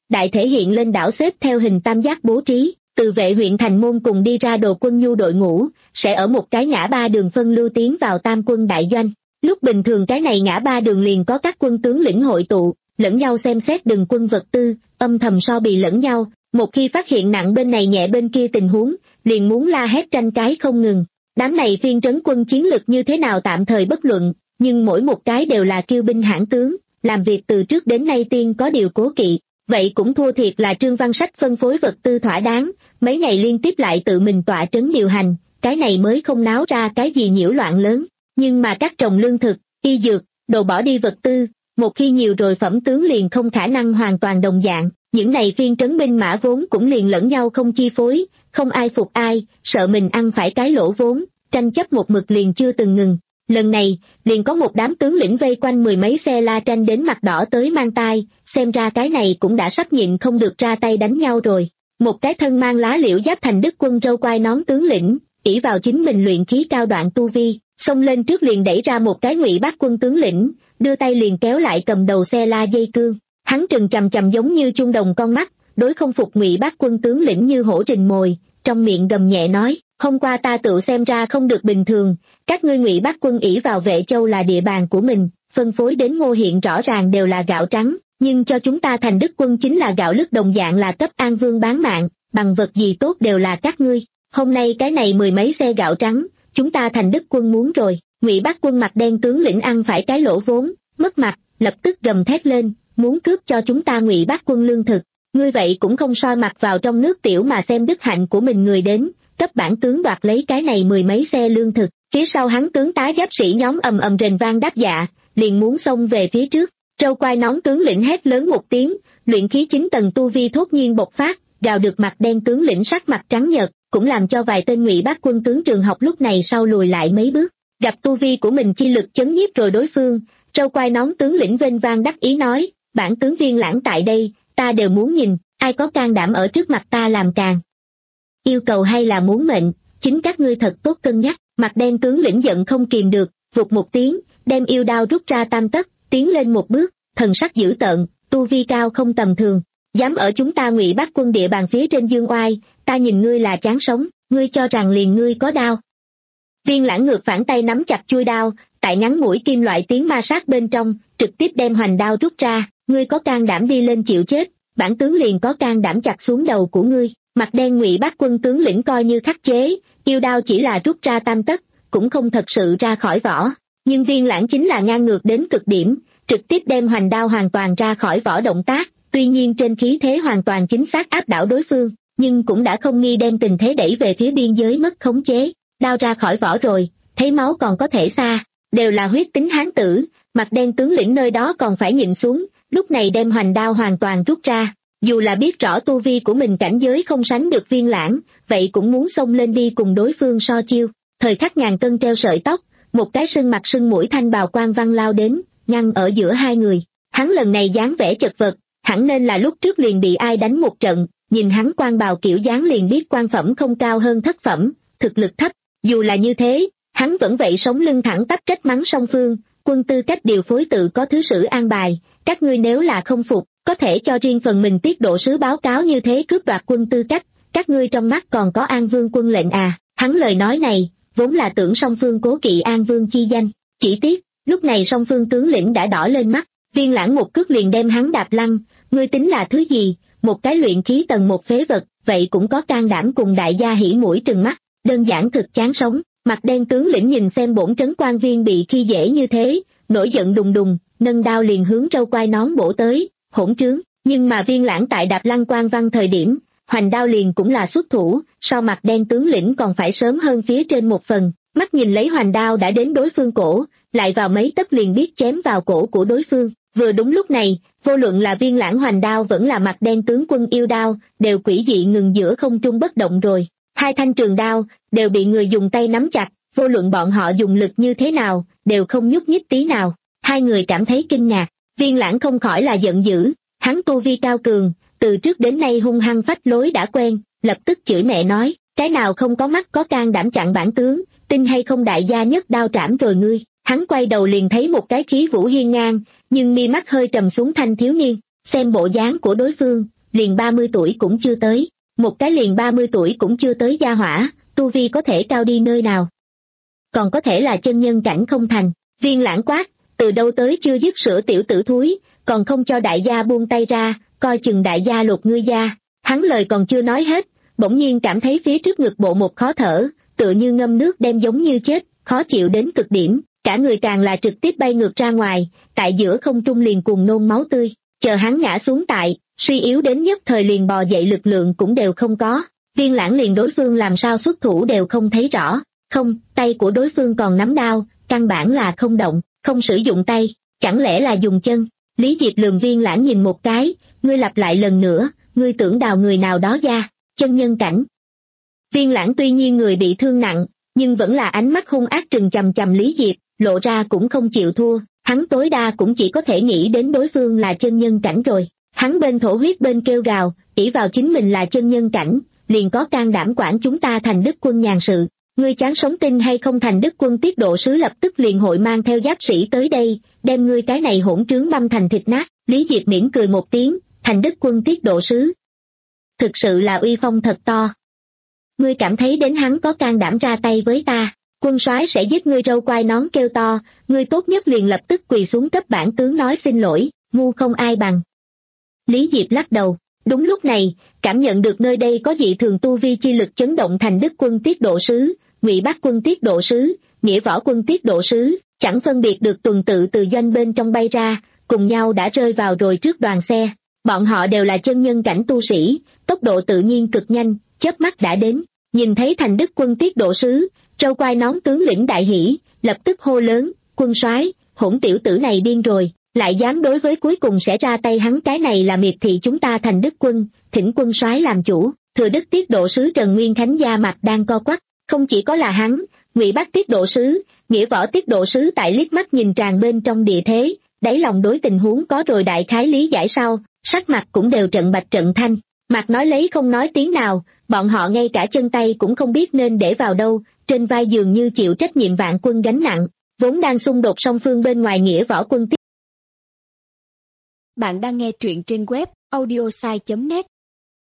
đại thể hiện lên đảo xếp theo hình tam giác bố trí, từ vệ huyện thành môn cùng đi ra đồ quân nhu đội ngũ, sẽ ở một cái ngã ba đường phân lưu tiến vào tam quân đại doanh. Lúc bình thường cái này ngã ba đường liền có các quân tướng lĩnh hội tụ, lẫn nhau xem xét đường quân vật tư, âm thầm so bì lẫn nhau, một khi phát hiện nặng bên này nhẹ bên kia tình huống, liền muốn la hét tranh cái không ngừng. Đám này phiên trấn quân chiến lực như thế nào tạm thời bất luận, nhưng mỗi một cái đều là kiêu binh hãn tướng, làm việc từ trước đến nay tiên có điều cố kỵ. Vậy cũng thua thiệt là Trương Văn Sách phân phối vật tư thỏa đáng, mấy ngày liên tiếp lại tự mình tọa trấn điều hành, cái này mới không náo ra cái gì nhiễu loạn lớn. Nhưng mà các trồng lương thực, y dược, đồ bỏ đi vật tư, một khi nhiều rồi phẩm tướng liền không khả năng hoàn toàn đồng dạng, những này phiên trấn binh mã vốn cũng liền lẫn nhau không chi phối, không ai phục ai, sợ mình ăn phải cái lỗ vốn, tranh chấp một mực liền chưa từng ngừng. Lần này, liền có một đám tướng lĩnh vây quanh mười mấy xe la tranh đến mặt đỏ tới mang tai, xem ra cái này cũng đã sắp nhịn không được ra tay đánh nhau rồi. Một cái thân mang lá liễu giáp thành đức quân râu quai nón tướng lĩnh, ỷ vào chính mình luyện khí cao đoạn tu vi, xông lên trước liền đẩy ra một cái Ngụy Bác quân tướng lĩnh, đưa tay liền kéo lại cầm đầu xe la dây cương. Hắn trừng chằm chằm giống như chuông đồng con mắt, đối không phục Ngụy Bác quân tướng lĩnh như hổ rình mồi, trong miệng gầm nhẹ nói, hôm qua ta tự xem ra không được bình thường, các ngươi Ngụy Bác quân ỷ vào Vệ Châu là địa bàn của mình, phân phối đến Ngô Hiện rõ ràng đều là gạo trắng, nhưng cho chúng ta Thành Đức quân chính là gạo lứt đồng dạng là cấp An Vương bán mạng, bằng vật gì tốt đều là các ngươi. Hôm nay cái này mười mấy xe gạo trắng, chúng ta Thành Đức quân muốn rồi. Ngụy Bác quân mặt đen tướng lĩnh ăn phải cái lỗ vốn, mất mặt, lập tức gầm thét lên, muốn cướp cho chúng ta Ngụy Bác quân lương thực. Ngươi vậy cũng không soi mặt vào trong nước tiểu mà xem đức hạnh của mình người đến, cấp bản tướng đoạt lấy cái này mười mấy xe lương thực. Phía sau hắn tướng tá giáp sĩ nhóm ầm ầm rền vang đáp dạ, liền muốn xông về phía trước. Trâu quai nón tướng lĩnh hét lớn một tiếng, luyện khí chín tầng tu vi thốt nhiên bộc phát, gào được mặt đen tướng lĩnh sắc mặt trắng nhợt, cũng làm cho vài tên Ngụy Bác quân tướng trường học lúc này sau lùi lại mấy bước. Gặp tu vi của mình chi lực chấn nhiếp rồi đối phương, trâu quai nón tướng lĩnh vênh vang đắc ý nói, bản tướng Viên Lãng tại đây, ta đều muốn nhìn, ai có can đảm ở trước mặt ta làm càng. Yêu cầu hay là muốn mệnh, chính các ngươi thật tốt cân nhắc. Mặt đen tướng lĩnh giận không kìm được, vụt một tiếng, đem yêu đao rút ra tam tấc, tiến lên một bước, thần sắc dữ tợn, tu vi cao không tầm thường, dám ở chúng ta Ngụy Bác quân địa bàn phía trên dương oai, ta nhìn ngươi là chán sống, ngươi cho rằng liền ngươi có đao. Viên Lãng ngược phản tay nắm chặt chuôi đao, tại ngắn mũi kim loại tiếng ma sát bên trong, trực tiếp đem hoành đao rút ra, ngươi có can đảm đi lên chịu chết, bản tướng liền có can đảm chặt xuống đầu của ngươi. Mặt đen Ngụy Bác quân tướng lĩnh coi như khắc chế, yêu đao chỉ là rút ra tam tấc, cũng không thật sự ra khỏi vỏ, nhưng Viên Lãng chính là ngang ngược đến cực điểm, trực tiếp đem hoành đao hoàn toàn ra khỏi vỏ động tác, tuy nhiên trên khí thế hoàn toàn chính xác áp đảo đối phương, nhưng cũng đã không nghi đem tình thế đẩy về phía biên giới mất khống chế. Đao ra khỏi vỏ rồi, thấy máu còn có thể xa, đều là huyết tính hán tử, mặt đen tướng lĩnh nơi đó còn phải nhịn xuống, lúc này đem hoành đao hoàn toàn rút ra, dù là biết rõ tu vi của mình cảnh giới không sánh được Viên Lãng, vậy cũng muốn xông lên đi cùng đối phương so chiêu. Thời khắc ngàn cân treo sợi tóc, một cái sưng mặt sưng mũi thanh bào quan văn lao đến, ngăn ở giữa hai người. Hắn lần này dáng vẻ chật vật, hẳn nên là lúc trước liền bị ai đánh một trận, nhìn hắn quan bào kiểu dáng liền biết quan phẩm không cao hơn thất phẩm, thực lực thấp. Dù là như thế, hắn vẫn vậy sống lưng thẳng tắp trách mắng song phương, quân tư cách điều phối tự có thứ sử an bài, các ngươi nếu là không phục, có thể cho riêng phần mình tiết độ sứ báo cáo như thế cướp đoạt quân tư cách, các ngươi trong mắt còn có An Vương quân lệnh à. Hắn lời nói này, vốn là tưởng song phương cố kỵ An Vương chi danh, chỉ tiếc, lúc này song phương tướng lĩnh đã đỏ lên mắt, Viên Lãng một cước liền đem hắn đạp lăn, ngươi tính là thứ gì, một cái luyện khí tầng một phế vật, vậy cũng có can đảm cùng đại gia hỉ mũi trừng mắt, đơn giản thực chán sống. Mặt đen tướng lĩnh nhìn xem bổn trấn quan viên bị khi dễ như thế, nổi giận đùng đùng, nâng đao liền hướng trâu quai nón bổ tới, hỗn trướng, nhưng mà Viên Lãng tại đạp lăn quan văn thời điểm, hoành đao liền cũng là xuất thủ, so mặt đen tướng lĩnh còn phải sớm hơn phía trên một phần, mắt nhìn lấy hoành đao đã đến đối phương cổ, lại vào mấy tấc liền biết chém vào cổ của đối phương. Vừa đúng lúc này, vô luận là Viên Lãng hoành đao vẫn là mặt đen tướng quân yêu đao, đều quỷ dị ngừng giữa không trung bất động rồi. Hai thanh trường đao, đều bị người dùng tay nắm chặt, vô luận bọn họ dùng lực như thế nào, đều không nhúc nhích tí nào. Hai người cảm thấy kinh ngạc, Viên Lãng không khỏi là giận dữ, hắn tu vi cao cường, từ trước đến nay hung hăng phách lối đã quen, lập tức chửi mẹ nói, cái nào không có mắt có can đảm chặn bản tướng, tin hay không đại gia nhất đao trảm rồi ngươi. Hắn quay đầu liền thấy một cái khí vũ hiên ngang, nhưng mi mắt hơi trầm xuống thanh thiếu niên, xem bộ dáng của đối phương, liền ba mươi tuổi cũng chưa tới. Một cái liền ba mươi tuổi cũng chưa tới gia hỏa, tu vi có thể cao đi nơi nào. Còn có thể là chân nhân cảnh không thành. Viên Lãng quát, từ đâu tới chưa dứt sữa tiểu tử thúi, còn không cho đại gia buông tay ra, coi chừng đại gia lột ngươi da. Hắn lời còn chưa nói hết, bỗng nhiên cảm thấy phía trước ngực bộ một khó thở, tựa như ngâm nước đem giống như chết, khó chịu đến cực điểm, cả người càng là trực tiếp bay ngược ra ngoài, tại giữa không trung liền cùng nôn máu tươi, chờ hắn ngã xuống tại, suy yếu đến nhất thời liền bò dậy lực lượng cũng đều không có. Viên Lãng liền đối phương làm sao xuất thủ đều không thấy rõ, không, tay của đối phương còn nắm đao, căn bản là không động, không sử dụng tay, chẳng lẽ là dùng chân. Lý Diệp lườm Viên Lãng nhìn một cái, ngươi lặp lại lần nữa, ngươi tưởng đào người nào đó da, chân nhân cảnh. Viên Lãng tuy nhiên người bị thương nặng, nhưng vẫn là ánh mắt hung ác trừng chằm chằm Lý Diệp, lộ ra cũng không chịu thua, hắn tối đa cũng chỉ có thể nghĩ đến đối phương là chân nhân cảnh rồi. Hắn bên thổ huyết bên kêu gào, ỷ vào chính mình là chân nhân cảnh, liền có can đảm quản chúng ta Thành Đức Quân nhàn sự. Ngươi chán sống tin hay không, Thành Đức Quân tiết độ sứ lập tức liền hội mang theo giáp sĩ tới đây, đem ngươi cái này hỗn trướng băm thành thịt nát. Lý Diệp mỉm cười một tiếng, Thành Đức Quân tiết độ sứ. Thực sự là uy phong thật to. Ngươi cảm thấy đến hắn có can đảm ra tay với ta, quân soái sẽ giết ngươi. Râu quai nón kêu to, ngươi tốt nhất liền lập tức quỳ xuống cấp bản tướng nói xin lỗi, ngu không ai bằng. Lý Diệp lắc đầu. Đúng lúc này, cảm nhận được nơi đây có dị thường tu vi chi lực chấn động, Thành Đức Quân tiết độ sứ, Ngụy Bác Quân tiết độ sứ, Nghĩa Võ Quân tiết độ sứ, chẳng phân biệt được tuần tự từ doanh bên trong bay ra, cùng nhau đã rơi vào rồi trước đoàn xe. Bọn họ đều là chân nhân cảnh tu sĩ, tốc độ tự nhiên cực nhanh, chớp mắt đã đến. Nhìn thấy Thành Đức Quân tiết độ sứ, Râu quai nón tướng lĩnh đại hỉ, lập tức hô lớn, quân soái, hỗn tiểu tử này điên rồi, lại dám đối với cuối cùng sẽ ra tay hắn cái này là miệt thị chúng ta Thành Đức Quân, thỉnh quân soái làm chủ. Thừa Đức tiết độ sứ Trần Nguyên Khánh da mặt đang co quắp, không chỉ có là hắn, Ngụy Bác tiết độ sứ, Nghĩa Võ tiết độ sứ tại liếc mắt nhìn tràn bên trong địa thế, đáy lòng đối tình huống có rồi đại khái lý giải sau, sắc mặt cũng đều trận bạch trận thanh, mặt nói lấy không nói tiếng nào, bọn họ ngay cả chân tay cũng không biết nên để vào đâu, trên vai dường như chịu trách nhiệm vạn quân gánh nặng, vốn đang xung đột song phương bên ngoài Nghĩa Võ Quân tiết. Bạn đang nghe truyện trên web audiosai chấm net.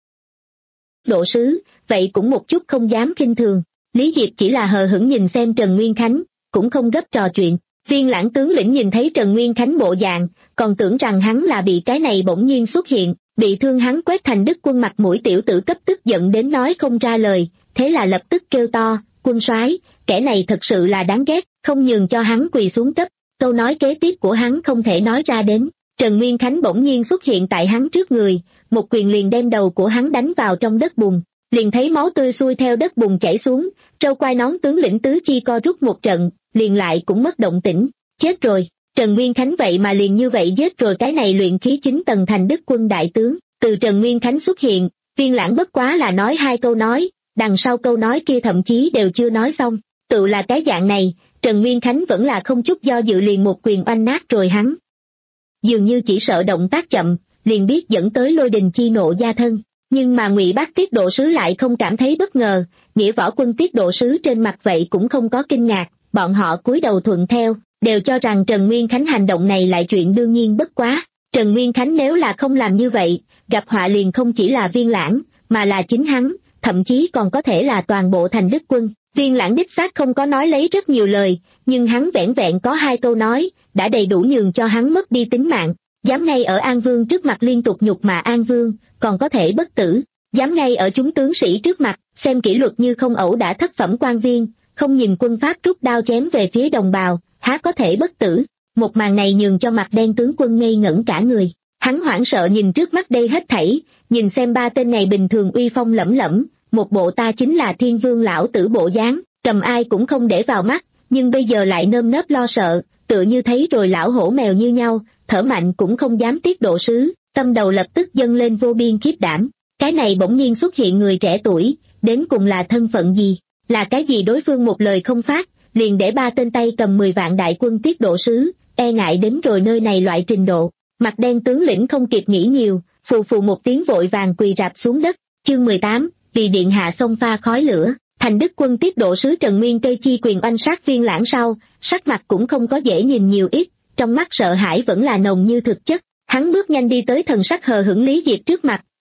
Độ sứ, vậy cũng một chút không dám khinh thường. Lý Diệp chỉ là hờ hững nhìn xem Trần Nguyên Khánh, cũng không gấp trò chuyện. Viên Lãng tướng lĩnh nhìn thấy Trần Nguyên Khánh bộ dạng, còn tưởng rằng hắn là bị cái này bỗng nhiên xuất hiện, bị thương hắn quét Thành Đức Quân mặt mũi tiểu tử cấp tức giận đến nói không ra lời, thế là lập tức kêu to, quân soái, kẻ này thật sự là đáng ghét, không nhường cho hắn quỳ xuống cấp. Câu nói kế tiếp của hắn không thể nói ra đến. Trần Nguyên Khánh bỗng nhiên xuất hiện tại hắn trước người, một quyền liền đem đầu của hắn đánh vào trong đất bùn, liền thấy máu tươi xuôi theo đất bùn chảy xuống. Râu quai nón tướng lĩnh tứ chi co rút một trận, liền lại cũng mất động tĩnh, chết rồi. Trần Nguyên Khánh vậy mà liền như vậy giết rồi cái này luyện khí chín tầng Thành Đức Quân đại tướng. Từ Trần Nguyên Khánh xuất hiện, Viên Lãng bất quá là nói hai câu nói, đằng sau câu nói kia thậm chí đều chưa nói xong. Tự là cái dạng này, Trần Nguyên Khánh vẫn là không chút do dự liền một quyền oanh nát rồi hắn. Dường như chỉ sợ động tác chậm, liền biết dẫn tới lôi đình chi nộ gia thân. Nhưng mà Ngụy Bác tiết độ sứ lại không cảm thấy bất ngờ, Nghĩa Võ Quân tiết độ sứ trên mặt vậy cũng không có kinh ngạc, bọn họ cúi đầu thuận theo, đều cho rằng Trần Nguyên Khánh hành động này lại chuyện đương nhiên bất quá. Trần Nguyên Khánh nếu là không làm như vậy, gặp họa liền không chỉ là Viên Lãng, mà là chính hắn, thậm chí còn có thể là toàn bộ Thành Đức Quân. Viên Lãng đích xác không có nói lấy rất nhiều lời, nhưng hắn vẻn vẹn có hai câu nói, đã đầy đủ nhường cho hắn mất đi tính mạng. Dám ngay ở An Vương trước mặt liên tục nhục mạ An Vương, còn có thể bất tử. Dám ngay ở chúng tướng sĩ trước mặt, xem kỷ luật như không ẩu đả thất phẩm quan viên, không nhìn quân pháp rút đao chém về phía đồng bào, há có thể bất tử. Một màn này nhường cho mặt đen tướng quân ngây ngẩn cả người. Hắn hoảng sợ nhìn trước mắt đây hết thảy, nhìn xem ba tên này bình thường uy phong lẫm lẫm, một bộ ta chính là thiên vương lão tử bộ dáng, cầm ai cũng không để vào mắt, nhưng bây giờ lại nơm nớp lo sợ, tựa như thấy rồi lão hổ mèo như nhau, thở mạnh cũng không dám tiết độ sứ, tâm đầu lập tức dâng lên vô biên khiếp đảm. Cái này bỗng nhiên xuất hiện người trẻ tuổi, đến cùng là thân phận gì, là cái gì đối phương một lời không phát, liền để ba tên tay cầm mười vạn đại quân tiết độ sứ, e ngại đến rồi nơi này loại trình độ. Mặt đen tướng lĩnh không kịp nghĩ nhiều, phù phù một tiếng vội vàng quỳ rạp xuống đất. Chương mười tám, vì điện hạ xông pha khói lửa. Thành Đức Quân tiết độ sứ Trần Nguyên cây chi quyền oanh sát Viên Lãng sau, sắc mặt cũng không có dễ nhìn nhiều ít, trong mắt sợ hãi vẫn là nồng như thực chất. Hắn bước nhanh đi tới thần sắc hờ hững Lý Diệp trước mặt,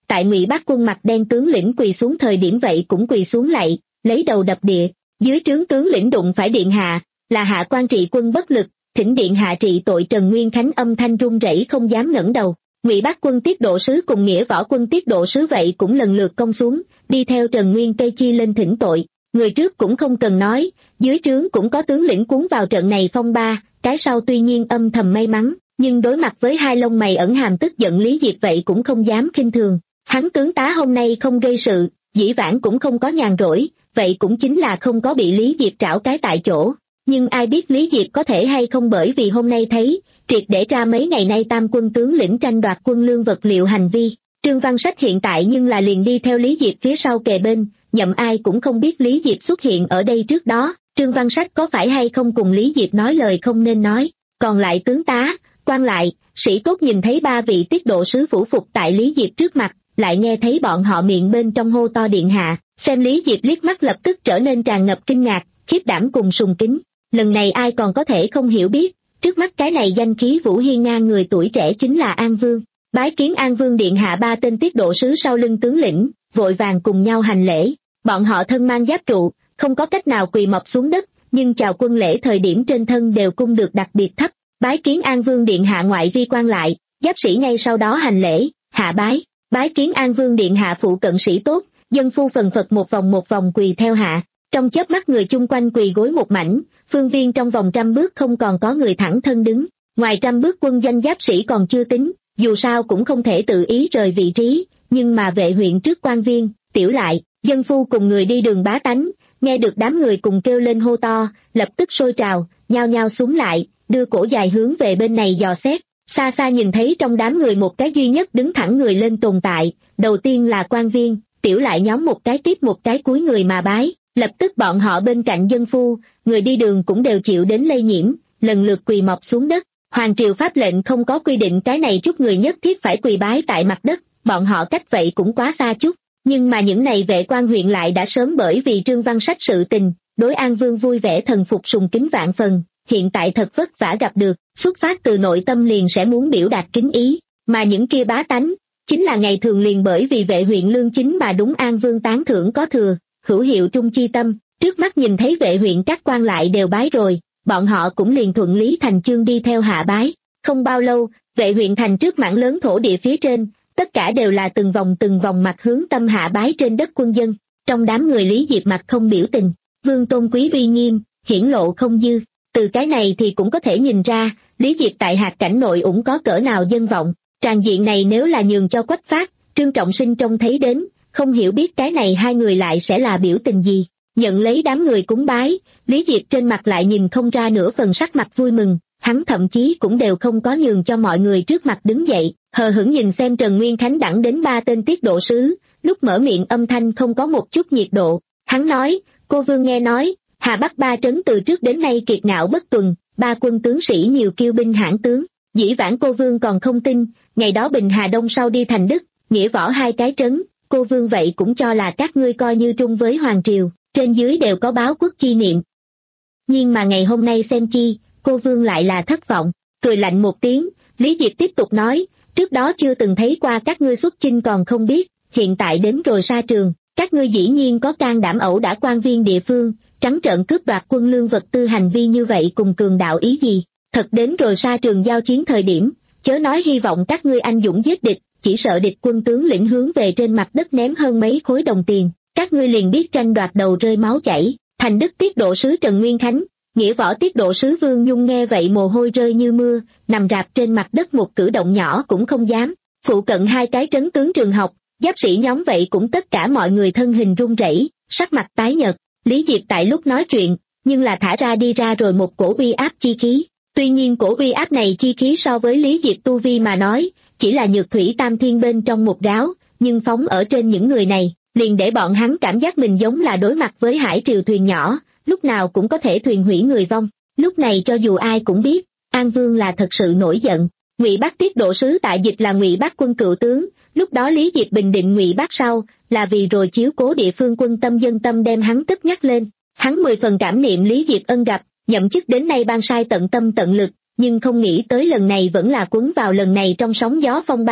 tại Ngụy Bác Quân mặt đen tướng lĩnh quỳ xuống thời điểm vậy cũng quỳ xuống lạy, lấy đầu đập địa. Dưới trướng tướng lĩnh đụng phải điện hạ, là hạ quan trị quân bất lực, thỉnh điện hạ trị tội. Trần Nguyên Khánh âm thanh run rẩy không dám ngẩng đầu. Ngụy Bác Quân tiết độ sứ cùng Nghĩa Võ Quân tiết độ sứ vậy cũng lần lượt cong xuống, đi theo Trần Nguyên Cây Chi lên thỉnh tội. Người trước cũng không cần nói, dưới trướng cũng có tướng lĩnh cuốn vào trận này phong ba, cái sau tuy nhiên âm thầm may mắn, nhưng đối mặt với hai lông mày ẩn hàm tức giận Lý Diệp vậy cũng không dám khinh thường. Hắn tướng tá hôm nay không gây sự, dĩ vãng cũng không có nhàn rỗi, vậy cũng chính là không có bị Lý Diệp trảo cái tại chỗ. Nhưng ai biết Lý Diệp có thể hay không, bởi vì hôm nay thấy, triệt để ra mấy ngày nay tam quân tướng lĩnh tranh đoạt quân lương vật liệu hành vi. Trương Văn Sách hiện tại nhưng là liền đi theo Lý Diệp phía sau kề bên, nhậm ai cũng không biết Lý Diệp xuất hiện ở đây trước đó, Trương Văn Sách có phải hay không cùng Lý Diệp nói lời không nên nói. Còn lại tướng tá, quan lại, sĩ tốt nhìn thấy ba vị tiết độ sứ phủ phục tại Lý Diệp trước mặt, lại nghe thấy bọn họ miệng bên trong hô to điện hạ, xem Lý Diệp liếc mắt lập tức trở nên tràn ngập kinh ngạc, khiếp đảm cùng sùng kính. Lần này ai còn có thể không hiểu biết, trước mắt cái này danh khí vũ hiên ngang người tuổi trẻ chính là An Vương. Bái kiến An Vương điện hạ. Ba tên tiết độ sứ sau lưng tướng lĩnh, vội vàng cùng nhau hành lễ. Bọn họ thân mang giáp trụ, không có cách nào quỳ mọp xuống đất, nhưng chào quân lễ thời điểm trên thân đều cung được đặc biệt thấp. Bái kiến An Vương điện hạ. Ngoại vi quan lại, giáp sĩ ngay sau đó hành lễ, hạ bái. Bái kiến An Vương điện hạ. Phụ cận sĩ tốt, dân phu phần phật một vòng một vòng quỳ theo hạ. Trong chớp mắt người chung quanh quỳ gối một mảnh, phương viên trong vòng trăm bước không còn có người thẳng thân đứng. Ngoài trăm bước quân doanh giáp sĩ còn chưa tính, dù sao cũng không thể tự ý rời vị trí, nhưng mà vệ huyện trước quan viên, tiểu lại, dân phu cùng người đi đường bá tánh, nghe được đám người cùng kêu lên hô to, lập tức sôi trào, nhao nhao xuống lại, đưa cổ dài hướng về bên này dò xét. Xa xa nhìn thấy trong đám người một cái duy nhất đứng thẳng người lên tồn tại, đầu tiên là quan viên, tiểu lại nhóm một cái tiếp một cái cúi người mà bái. Lập tức bọn họ bên cạnh dân phu, người đi đường cũng đều chịu đến lây nhiễm, lần lượt quỳ mọp xuống đất. Hoàng triều pháp lệnh không có quy định cái này chút người nhất thiết phải quỳ bái tại mặt đất, bọn họ cách vậy cũng quá xa chút. Nhưng mà những này vệ quan huyện lại đã sớm bởi vì Trương Văn Sách sự tình, đối An Vương vui vẻ thần phục sùng kính vạn phần, hiện tại thật vất vả gặp được, xuất phát từ nội tâm liền sẽ muốn biểu đạt kính ý, mà những kia bá tánh, chính là ngày thường liền bởi vì vệ huyện lương chính mà đúng An Vương tán thưởng có thừa. Hữu hiệu trung chi tâm, trước mắt nhìn thấy vệ huyện các quan lại đều bái rồi, bọn họ cũng liền thuận lý thành chương đi theo hạ bái. Không bao lâu, vệ huyện thành trước mảng lớn thổ địa phía trên, tất cả đều là từng vòng từng vòng mặt hướng tâm hạ bái trên đất quân dân. Trong đám người Lý Diệp mặt không biểu tình, vương tôn quý uy nghiêm, hiển lộ không dư. Từ cái này thì cũng có thể nhìn ra, Lý Diệp tại hạt cảnh nội ủng có cỡ nào dân vọng. Tràn diện này nếu là nhường cho Quách Phát, Trương Trọng Sinh trông thấy đến, không hiểu biết cái này hai người lại sẽ là biểu tình gì. Nhận lấy đám người cúng bái, Lý Diệp trên mặt lại nhìn không ra nửa phần sắc mặt vui mừng, hắn thậm chí cũng đều không có nhường cho mọi người trước mặt đứng dậy, hờ hững nhìn xem Trần Nguyên Khánh đẳng đến ba tên tiết độ sứ, lúc mở miệng âm thanh không có một chút nhiệt độ. Hắn nói, cô Vương nghe nói, Hà Bắc ba trấn từ trước đến nay kiệt ngạo bất tuần, ba quân tướng sĩ nhiều kiêu binh hãn tướng, dĩ vãng cô Vương còn không tin, ngày đó Bình Hà Đông sau đi thành Đức, Nghĩa Võ hai cái trấn, cô Vương vậy cũng cho là các ngươi coi như trung với Hoàng Triều, trên dưới đều có báo quốc chi niệm. Nhưng mà ngày hôm nay xem chi, cô Vương lại là thất vọng, cười lạnh một tiếng, Lý Diệp tiếp tục nói, trước đó chưa từng thấy qua các ngươi xuất chinh còn không biết, hiện tại đến rồi sa trường, các ngươi dĩ nhiên có can đảm ẩu đả quan viên địa phương, trắng trợn cướp đoạt quân lương vật tư, hành vi như vậy cùng cường đạo ý gì, thật đến rồi sa trường giao chiến thời điểm, chớ nói hy vọng các ngươi anh dũng giết địch, chỉ sợ địch quân tướng lĩnh hướng về trên mặt đất ném hơn mấy khối đồng tiền, các ngươi liền biết tranh đoạt đầu rơi máu chảy. Thành Đức tiết độ sứ Trần Nguyên Khánh, Nghĩa Võ tiết độ sứ Vương Nhung nghe vậy mồ hôi rơi như mưa, nằm rạp trên mặt đất một cử động nhỏ cũng không dám. Phụ cận hai cái trấn tướng trường học, giáp sĩ nhóm vậy cũng tất cả mọi người thân hình run rẩy, sắc mặt tái nhợt. Lý Diệp tại lúc nói chuyện, nhưng là thả ra đi ra rồi một cổ uy áp chi khí. Tuy nhiên cổ uy áp này chi khí so với Lý Diệp tu vi mà nói, chỉ là nhược thủy tam thiên bên trong một gáo, nhưng phóng ở trên những người này, liền để bọn hắn cảm giác mình giống là đối mặt với hải triều thuyền nhỏ, lúc nào cũng có thể thuyền hủy người vong. Lúc này cho dù ai cũng biết, An Vương là thật sự nổi giận. Ngụy Bắc tiết độ sứ Tạ Dịch là Ngụy Bắc quân cựu tướng, lúc đó Lý Diệp bình định Ngụy Bắc sau, là vì rồi chiếu cố địa phương quân tâm dân tâm đem hắn tức nhắc lên. Hắn mười phần cảm niệm Lý Diệp ân gặp, nhậm chức đến nay ban sai tận tâm tận lực, nhưng không nghĩ tới lần này vẫn là cuốn vào lần này trong sóng gió phong ba,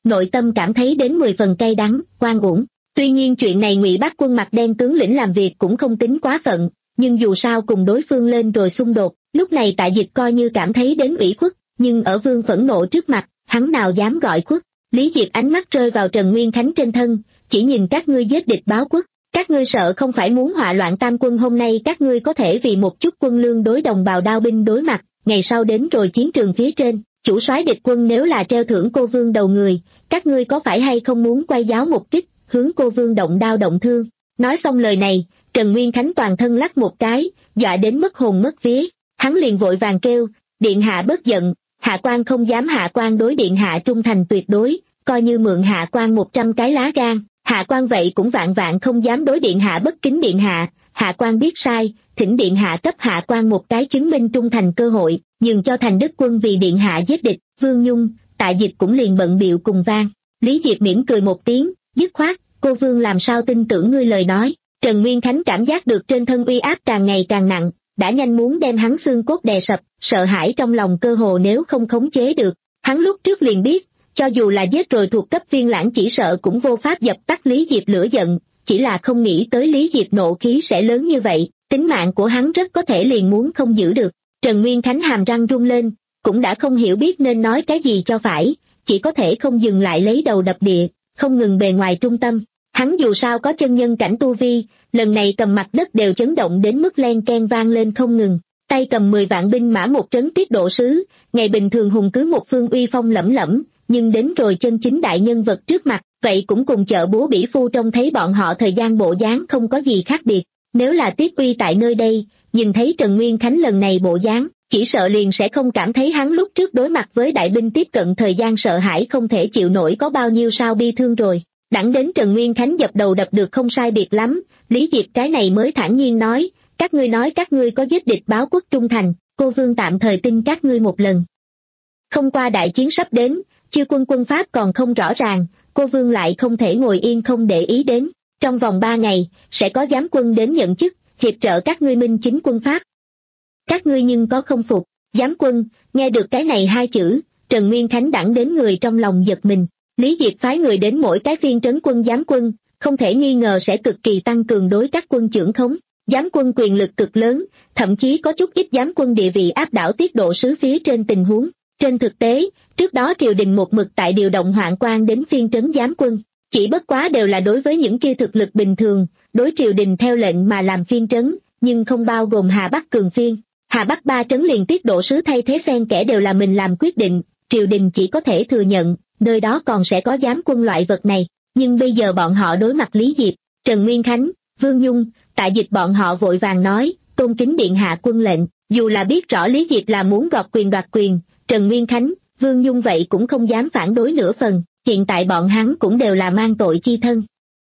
nội tâm cảm thấy đến mười phần cay đắng, oan uổng. Tuy nhiên chuyện này Ngụy Bác Quân mặt đen tướng lĩnh làm việc cũng không tính quá phận, nhưng dù sao cùng đối phương lên rồi xung đột, lúc này Tạ Dịch coi như cảm thấy đến ủy khuất, nhưng ở Vương phẫn nộ trước mặt, hắn nào dám gọi khuất. Lý Diệp ánh mắt rơi vào Trần Nguyên Khánh trên thân, chỉ nhìn các ngươi giết địch báo quốc, các ngươi sợ không phải muốn họa loạn tam quân, hôm nay các ngươi có thể vì một chút quân lương đối đồng bào đao binh đối mặt, ngày sau đến rồi chiến trường phía trên, chủ soái địch quân nếu là treo thưởng cô vương đầu người, các ngươi có phải hay không muốn quay giáo một kích, hướng cô vương động đao động thương. Nói xong lời này, Trần Nguyên Khánh toàn thân lắc một cái, dọa đến mất hồn mất vía, hắn liền vội vàng kêu, điện hạ bớt giận, hạ quan không dám, hạ quan đối điện hạ trung thành tuyệt đối, coi như mượn hạ quan một trăm cái lá gan, hạ quan vậy cũng vạn vạn không dám đối điện hạ bất kính. Điện hạ, hạ quan biết sai, thỉnh điện hạ cấp hạ quan một cái chứng minh trung thành cơ hội, nhường cho thành đức quân vì điện hạ giết địch. Vương Nhung, Tạ Dịch cũng liền bận bịu cùng vang. Lý Diệp mỉm cười một tiếng, dứt khoát, cô Vương làm sao tin tưởng ngươi lời nói. Trần Nguyên Khánh cảm giác được trên thân uy áp càng ngày càng nặng, đã nhanh muốn đem hắn xương cốt đè sập, sợ hãi trong lòng cơ hồ nếu không khống chế được. Hắn lúc trước liền biết, cho dù là giết rồi thuộc cấp Viên Lãng chỉ sợ cũng vô pháp dập tắt Lý Diệp lửa giận, chỉ là không nghĩ tới Lý Diệp nộ khí sẽ lớn như vậy, tính mạng của hắn rất có thể liền muốn không giữ được. Trần Nguyên Khánh hàm răng rung lên, cũng đã không hiểu biết nên nói cái gì cho phải, chỉ có thể không dừng lại lấy đầu đập địa, không ngừng bề ngoài trung tâm. Hắn dù sao có chân nhân cảnh tu vi, lần này cầm mặt đất đều chấn động đến mức len ken vang lên không ngừng. Tay cầm mười vạn binh mã một trấn tiết độ sứ, ngày bình thường hùng cứ một phương uy phong lẫm lẫm, nhưng đến rồi chân chính đại nhân vật trước mặt, vậy cũng cùng chợ búa bỉ phu trông thấy bọn họ thời gian bộ dáng không có gì khác biệt. Nếu là Tiết Uy tại nơi đây, nhìn thấy Trần Nguyên Khánh lần này bộ dáng, chỉ sợ liền sẽ không cảm thấy hắn lúc trước đối mặt với đại binh tiếp cận thời gian sợ hãi không thể chịu nổi có bao nhiêu sao bi thương rồi. Đẳng đến Trần Nguyên Khánh dập đầu đập được không sai biệt lắm, Lý Diệp cái này mới thản nhiên nói, các ngươi nói các ngươi có giết địch báo quốc trung thành, cô Vương tạm thời tin các ngươi một lần. Không qua đại chiến sắp đến, chư quân quân pháp còn không rõ ràng, cô Vương lại không thể ngồi yên không để ý đến. Trong vòng ba ngày, sẽ có giám quân đến nhận chức, hiệp trợ các ngươi minh chính quân pháp. Các ngươi nhưng có không phục, giám quân, nghe được cái này hai chữ, Trần Nguyên Khánh đẳng đến người trong lòng giật mình. Lý Diệp phái người đến mỗi cái phiên trấn quân giám quân, không thể nghi ngờ sẽ cực kỳ tăng cường đối các quân trưởng khống. Giám quân quyền lực cực lớn, thậm chí có chút ít giám quân địa vị áp đảo tiết độ sứ phía trên tình huống. Trên thực tế, trước đó triều đình một mực tại điều động hoạn quan đến phiên trấn giám quân, chỉ bất quá đều là đối với những kia thực lực bình thường, đối triều đình theo lệnh mà làm phiên trấn, nhưng không bao gồm Hà Bắc cường phiên. Hà Bắc ba trấn liền tiết độ sứ thay thế xen kẽ đều là mình làm quyết định, triều đình chỉ có thể thừa nhận, nơi đó còn sẽ có giám quân loại vật này. Nhưng bây giờ bọn họ đối mặt Lý Diệp, Trần Nguyên Khánh, Vương Nhung, Tạ Dịch bọn họ vội vàng nói, tôn kính điện hạ quân lệnh. Dù là biết rõ Lý Diệp là muốn gọt quyền đoạt quyền, Trần Nguyên Khánh, Vương Nhung vậy cũng không dám phản đối nửa phần, hiện tại bọn hắn cũng đều là mang tội chi thân.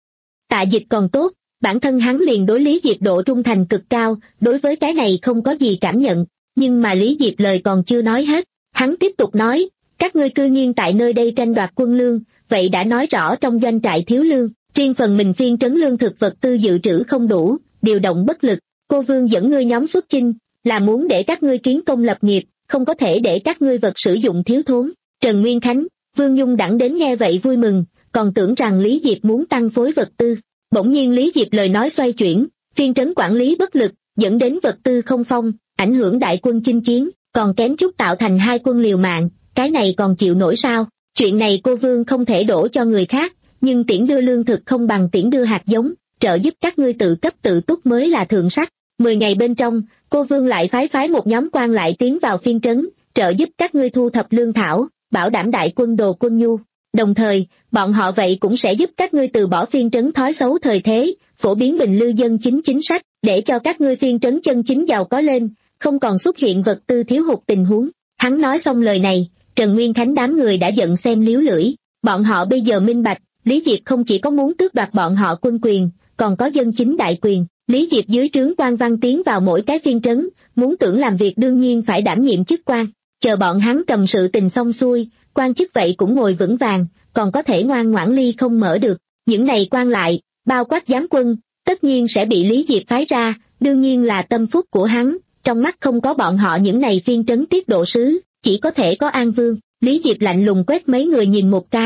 Tạ Dịch còn tốt, bản thân hắn liền đối Lý Diệp độ trung thành cực cao, đối với cái này không có gì cảm nhận, nhưng mà Lý Diệp lời còn chưa nói hết, hắn tiếp tục nói, các ngươi cư nhiên tại nơi đây tranh đoạt quân lương, vậy đã nói rõ trong doanh trại thiếu lương, riêng phần mình phiên trấn lương thực vật tư dự trữ không đủ, điều động bất lực, cô Vương dẫn ngươi nhóm xuất chinh, là muốn để các ngươi kiến công lập nghiệp, không có thể để các ngươi vật sử dụng thiếu thốn. Trần Nguyên Khánh, Vương Nhung đẳng đến nghe vậy vui mừng, còn tưởng rằng Lý Diệp muốn tăng phối vật tư. Bỗng nhiên Lý Diệp lời nói xoay chuyển, phiên trấn quản lý bất lực, dẫn đến vật tư không phong, ảnh hưởng đại quân chinh chiến, còn kém chút tạo thành hai quân liều mạng, cái này còn chịu nổi sao? Chuyện này cô Vương không thể đổ cho người khác, nhưng tiễn đưa lương thực không bằng tiễn đưa hạt giống, trợ giúp các ngươi tự cấp tự túc mới là thượng sách. Mười ngày bên trong, cô Vương lại phái phái một nhóm quan lại tiến vào phiên trấn, trợ giúp các ngươi thu thập lương thảo, bảo đảm đại quân đồ quân nhu. Đồng thời, bọn họ vậy cũng sẽ giúp các ngươi từ bỏ phiên trấn thói xấu thời thế, phổ biến bình lưu dân chính chính sách, để cho các ngươi phiên trấn chân chính giàu có lên, không còn xuất hiện vật tư thiếu hụt tình huống. Hắn nói xong lời này, Trần Nguyên Khánh đám người đã giận xem liếu lưỡi, bọn họ bây giờ minh bạch, Lý Diệp không chỉ có muốn tước đoạt bọn họ quân quyền, còn có dân chính đại quyền. Lý Diệp dưới trướng quan văn tiến vào mỗi cái phiên trấn, muốn tưởng làm việc đương nhiên phải đảm nhiệm chức quan, chờ bọn hắn cầm sự tình xong xuôi, quan chức vậy cũng ngồi vững vàng, còn có thể ngoan ngoãn ly không mở được. Những này quan lại, bao quát giám quân, tất nhiên sẽ bị Lý Diệp phái ra, đương nhiên là tâm phúc của hắn, trong mắt không có bọn họ những này phiên trấn tiết độ sứ, chỉ có thể có An Vương. Lý Diệp lạnh lùng quét mấy người nhìn một cái,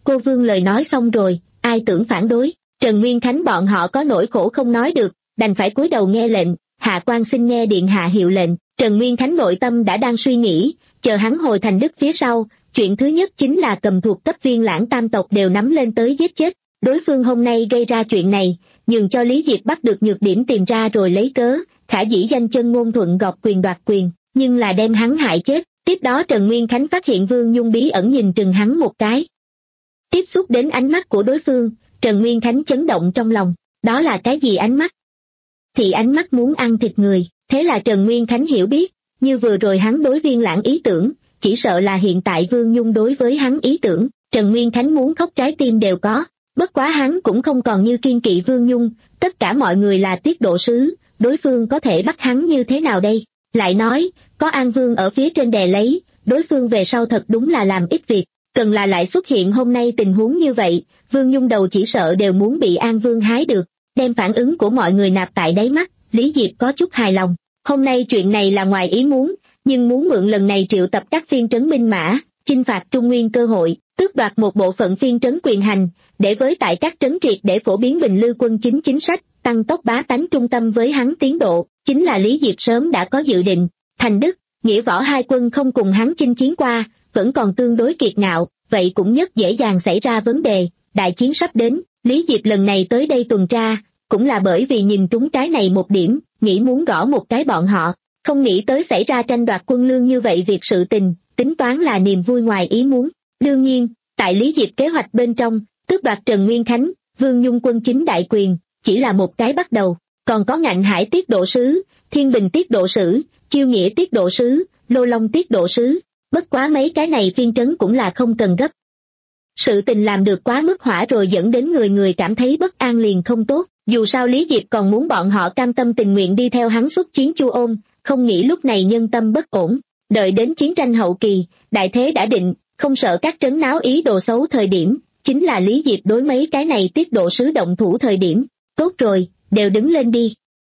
Cô Vương lời nói xong rồi, ai tưởng phản đối. Trần Nguyên Khánh bọn họ có nỗi khổ không nói được, đành phải cúi đầu nghe lệnh. Hạ quan xin nghe điện hạ hiệu lệnh. Trần Nguyên Khánh nội tâm đã đang suy nghĩ, chờ hắn hồi thành đức phía sau, chuyện thứ nhất chính là cầm thuộc cấp Viên Lãng tam tộc đều nắm lên tới giết chết. Đối phương hôm nay gây ra chuyện này, nhường cho Lý Diệp bắt được nhược điểm tìm ra rồi lấy cớ, khả dĩ danh chân ngôn thuận gọt quyền đoạt quyền, nhưng là đem hắn hại chết. Tiếp đó Trần Nguyên Khánh phát hiện Vương Nhung bí ẩn nhìn trừng hắn một cái. Tiếp xúc đến ánh mắt của đối phương, Trần Nguyên Khánh chấn động trong lòng, đó là cái gì ánh mắt? Thì ánh mắt muốn ăn thịt người, thế là Trần Nguyên Khánh hiểu biết, như vừa rồi hắn đối Viên Lãng ý tưởng, chỉ sợ là hiện tại Vương Nhung đối với hắn ý tưởng. Trần Nguyên Khánh muốn khóc trái tim đều có, bất quá hắn cũng không còn như kiên kỵ Vương Nhung, tất cả mọi người là tiết độ sứ, đối phương có thể bắt hắn như thế nào đây? Lại nói, có An Vương ở phía trên đè lấy, đối phương về sau thật đúng là làm ít việc, cần là lại xuất hiện hôm nay tình huống như vậy, Vương Nhung đầu chỉ sợ đều muốn bị An Vương hái được. Đem phản ứng của mọi người nạp tại đáy mắt, Lý Diệp có chút hài lòng. Hôm nay chuyện này là ngoài ý muốn, nhưng muốn mượn lần này triệu tập các phiên trấn binh mã, chinh phạt Trung Nguyên cơ hội, tước đoạt một bộ phận phiên trấn quyền hành, để với tại các trấn triệt để phổ biến Bình Lư quân chính chính sách, tăng tốc bá tánh trung tâm với hắn tiến độ, chính là Lý Diệp sớm đã có dự định. Thành Đức, Nghĩa Võ hai quân không cùng hắn chinh chiến qua, vẫn còn tương đối kiệt ngạo, vậy cũng nhất dễ dàng xảy ra vấn đề. Đại chiến sắp đến, Lý Diệp lần này tới đây tuần tra, cũng là bởi vì nhìn trúng cái này một điểm, nghĩ muốn gõ một cái bọn họ, không nghĩ tới xảy ra tranh đoạt quân lương như vậy. Việc sự tình, tính toán là niềm vui ngoài ý muốn. Đương nhiên, tại Lý Diệp kế hoạch bên trong, tước đoạt Trần Nguyên Khánh, Vương Nhung quân chính đại quyền, chỉ là một cái bắt đầu, còn có Ngạnh Hải tiết độ sứ, Thiên Bình tiết độ sử, Chiêu Nghĩa tiết độ sứ, Lô Long tiết độ sứ, bất quá mấy cái này phiên trấn cũng là không cần gấp. Sự tình làm được quá mức hỏa rồi dẫn đến người người cảm thấy bất an liền không tốt, dù sao Lý Diệp còn muốn bọn họ cam tâm tình nguyện đi theo hắn xuất chiến Chu Ôn, không nghĩ lúc này nhân tâm bất ổn, đợi đến chiến tranh hậu kỳ, đại thế đã định, không sợ các trấn náo ý đồ xấu thời điểm, chính là Lý Diệp đối mấy cái này tiết độ sứ động thủ thời điểm. Tốt rồi, đều đứng lên đi.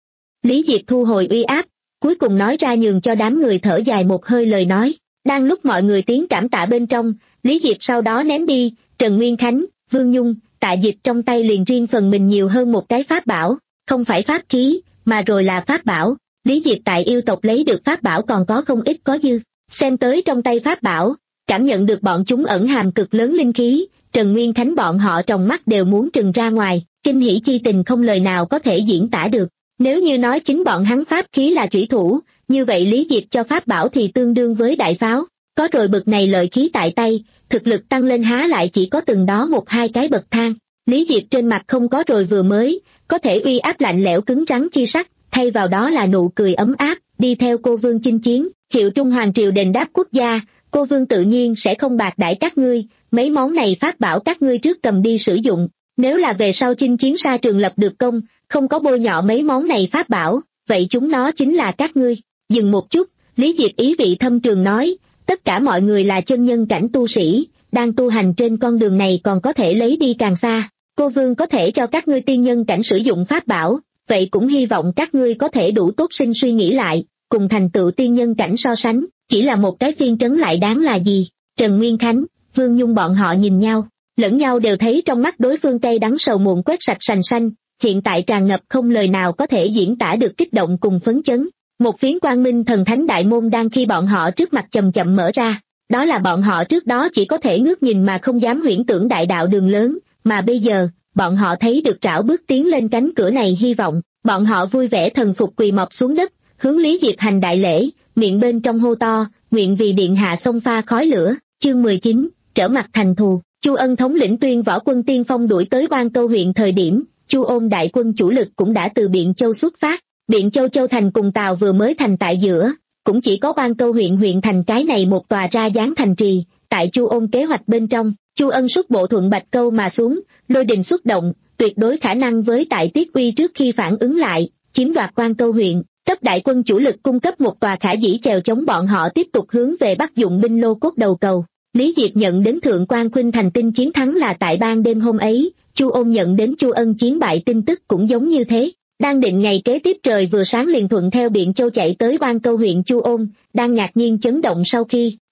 Lý Diệp thu hồi uy áp, cuối cùng nói ra nhường cho đám người thở dài một hơi lời nói. Đang lúc mọi người tiếng cảm tạ bên trong, Lý Diệp sau đó ném đi, Trần Nguyên Khánh, Vương Nhung, Tạ Diệp trong tay liền riêng phần mình nhiều hơn một cái pháp bảo, không phải pháp khí, mà rồi là pháp bảo. Lý Diệp tại yêu tộc lấy được pháp bảo còn có không ít có dư, xem tới trong tay pháp bảo, cảm nhận được bọn chúng ẩn hàm cực lớn linh khí, Trần Nguyên Khánh bọn họ trong mắt đều muốn trừng ra ngoài, kinh hỉ chi tình không lời nào có thể diễn tả được. Nếu như nói chính bọn hắn pháp khí là chủy thủ, như vậy Lý Diệp cho pháp bảo thì tương đương với đại pháo, có rồi bực này lợi khí tại tay, thực lực tăng lên há lại chỉ có từng đó một hai cái bậc thang. Lý Diệp trên mặt không có rồi vừa mới, có thể uy áp lạnh lẽo cứng rắn chi sắc, thay vào đó là nụ cười ấm áp, đi theo cô Vương chinh chiến, hiệu Trung Hoàng triều đền đáp quốc gia, cô Vương tự nhiên sẽ không bạc đãi các ngươi, mấy món này pháp bảo các ngươi trước cầm đi sử dụng, nếu là về sau chinh chiến xa trường lập được công, không có bôi nhọ mấy món này pháp bảo, vậy chúng nó chính là các ngươi. Dừng một chút, Lý Diệp ý vị thâm trường nói, tất cả mọi người là chân nhân cảnh tu sĩ, đang tu hành trên con đường này còn có thể lấy đi càng xa. Cô Vương có thể cho các ngươi tiên nhân cảnh sử dụng pháp bảo, vậy cũng hy vọng các ngươi có thể đủ tốt sinh suy nghĩ lại, cùng thành tựu tiên nhân cảnh so sánh, chỉ là một cái phiên trấn lại đáng là gì. Trần Nguyên Khánh, Vương Nhung bọn họ nhìn nhau, lẫn nhau đều thấy trong mắt đối phương cay đắng sầu muộn quét sạch sành xanh, hiện tại tràn ngập không lời nào có thể diễn tả được kích động cùng phấn chấn. Một phiến quang minh thần thánh đại môn đang khi bọn họ trước mặt chậm chậm mở ra, đó là bọn họ trước đó chỉ có thể ngước nhìn mà không dám huyễn tưởng đại đạo đường lớn, mà bây giờ, bọn họ thấy được trảo bước tiến lên cánh cửa này hy vọng, bọn họ vui vẻ thần phục quỳ mọp xuống đất, hướng Lý Diệp hành đại lễ, miệng bên trong hô to, nguyện vì điện hạ xông pha khói lửa. Chương mười chín, trở mặt thành thù. Chu Ân thống lĩnh tuyên võ quân tiên phong đuổi tới Oan Câu huyện thời điểm, Chu Ôn đại quân chủ lực cũng đã từ Biện Châu xuất phát. Biện Châu Châu thành cùng Tào vừa mới thành tại giữa, cũng chỉ có Oan Câu huyện huyện thành cái này một tòa ra dáng thành trì. Tại Chu Ôn kế hoạch bên trong, Chu Ân xuất bộ thuận Bạch Câu mà xuống, lôi đình xuất động, tuyệt đối khả năng với tại Tiết Uy trước khi phản ứng lại, chiếm đoạt Oan Câu huyện, cấp đại quân chủ lực cung cấp một tòa khả dĩ chèo chống bọn họ tiếp tục hướng về Bắc dụng binh lô cốt đầu cầu. Lý Diệp nhận đến Thượng Quan Khuynh thành tin chiến thắng là tại ban đêm hôm ấy, Chu Ôn nhận đến Chu Ân chiến bại tin tức cũng giống như thế. Đang định ngày kế tiếp trời vừa sáng liền thuận theo Biện Châu chạy tới Oan Câu huyện Chu Ôn, đang ngạc nhiên chấn động sau khi,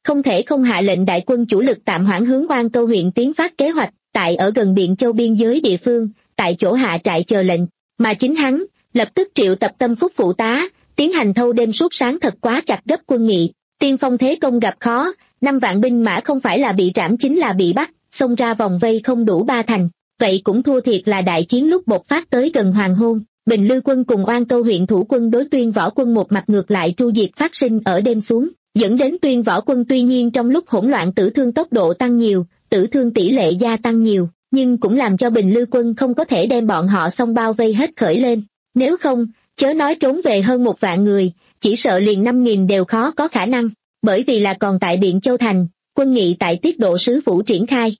không thể không hạ lệnh đại quân chủ lực tạm hoãn hướng Oan Câu huyện tiến phát kế hoạch, tại ở gần Biện Châu biên giới địa phương, tại chỗ hạ trại chờ lệnh, mà chính hắn, lập tức triệu tập Tâm Phúc phụ tá, tiến hành thâu đêm suốt sáng thật quá chặt gấp quân nghị. Tiên phong thế công gặp khó, năm vạn binh mã không phải là bị trảm chính là bị bắt, xông ra vòng vây không đủ ba thành, vậy cũng thua thiệt là đại chiến lúc bộc phát tới gần hoàng hôn. Bình Lư quân cùng Oan Câu huyện thủ quân đối Tuyên Võ quân một mặt ngược lại tru diệt phát sinh ở đêm xuống, dẫn đến Tuyên Võ quân tuy nhiên trong lúc hỗn loạn tử thương tốc độ tăng nhiều, tử thương tỷ lệ gia tăng nhiều, nhưng cũng làm cho Bình Lư quân không có thể đem bọn họ xông bao vây hết khởi lên. Nếu không, chớ nói trốn về hơn một vạn người, chỉ sợ liền năm nghìn đều khó có khả năng, bởi vì là còn tại Biện Châu thành, quân nghị tại tiết độ sứ phủ triển khai.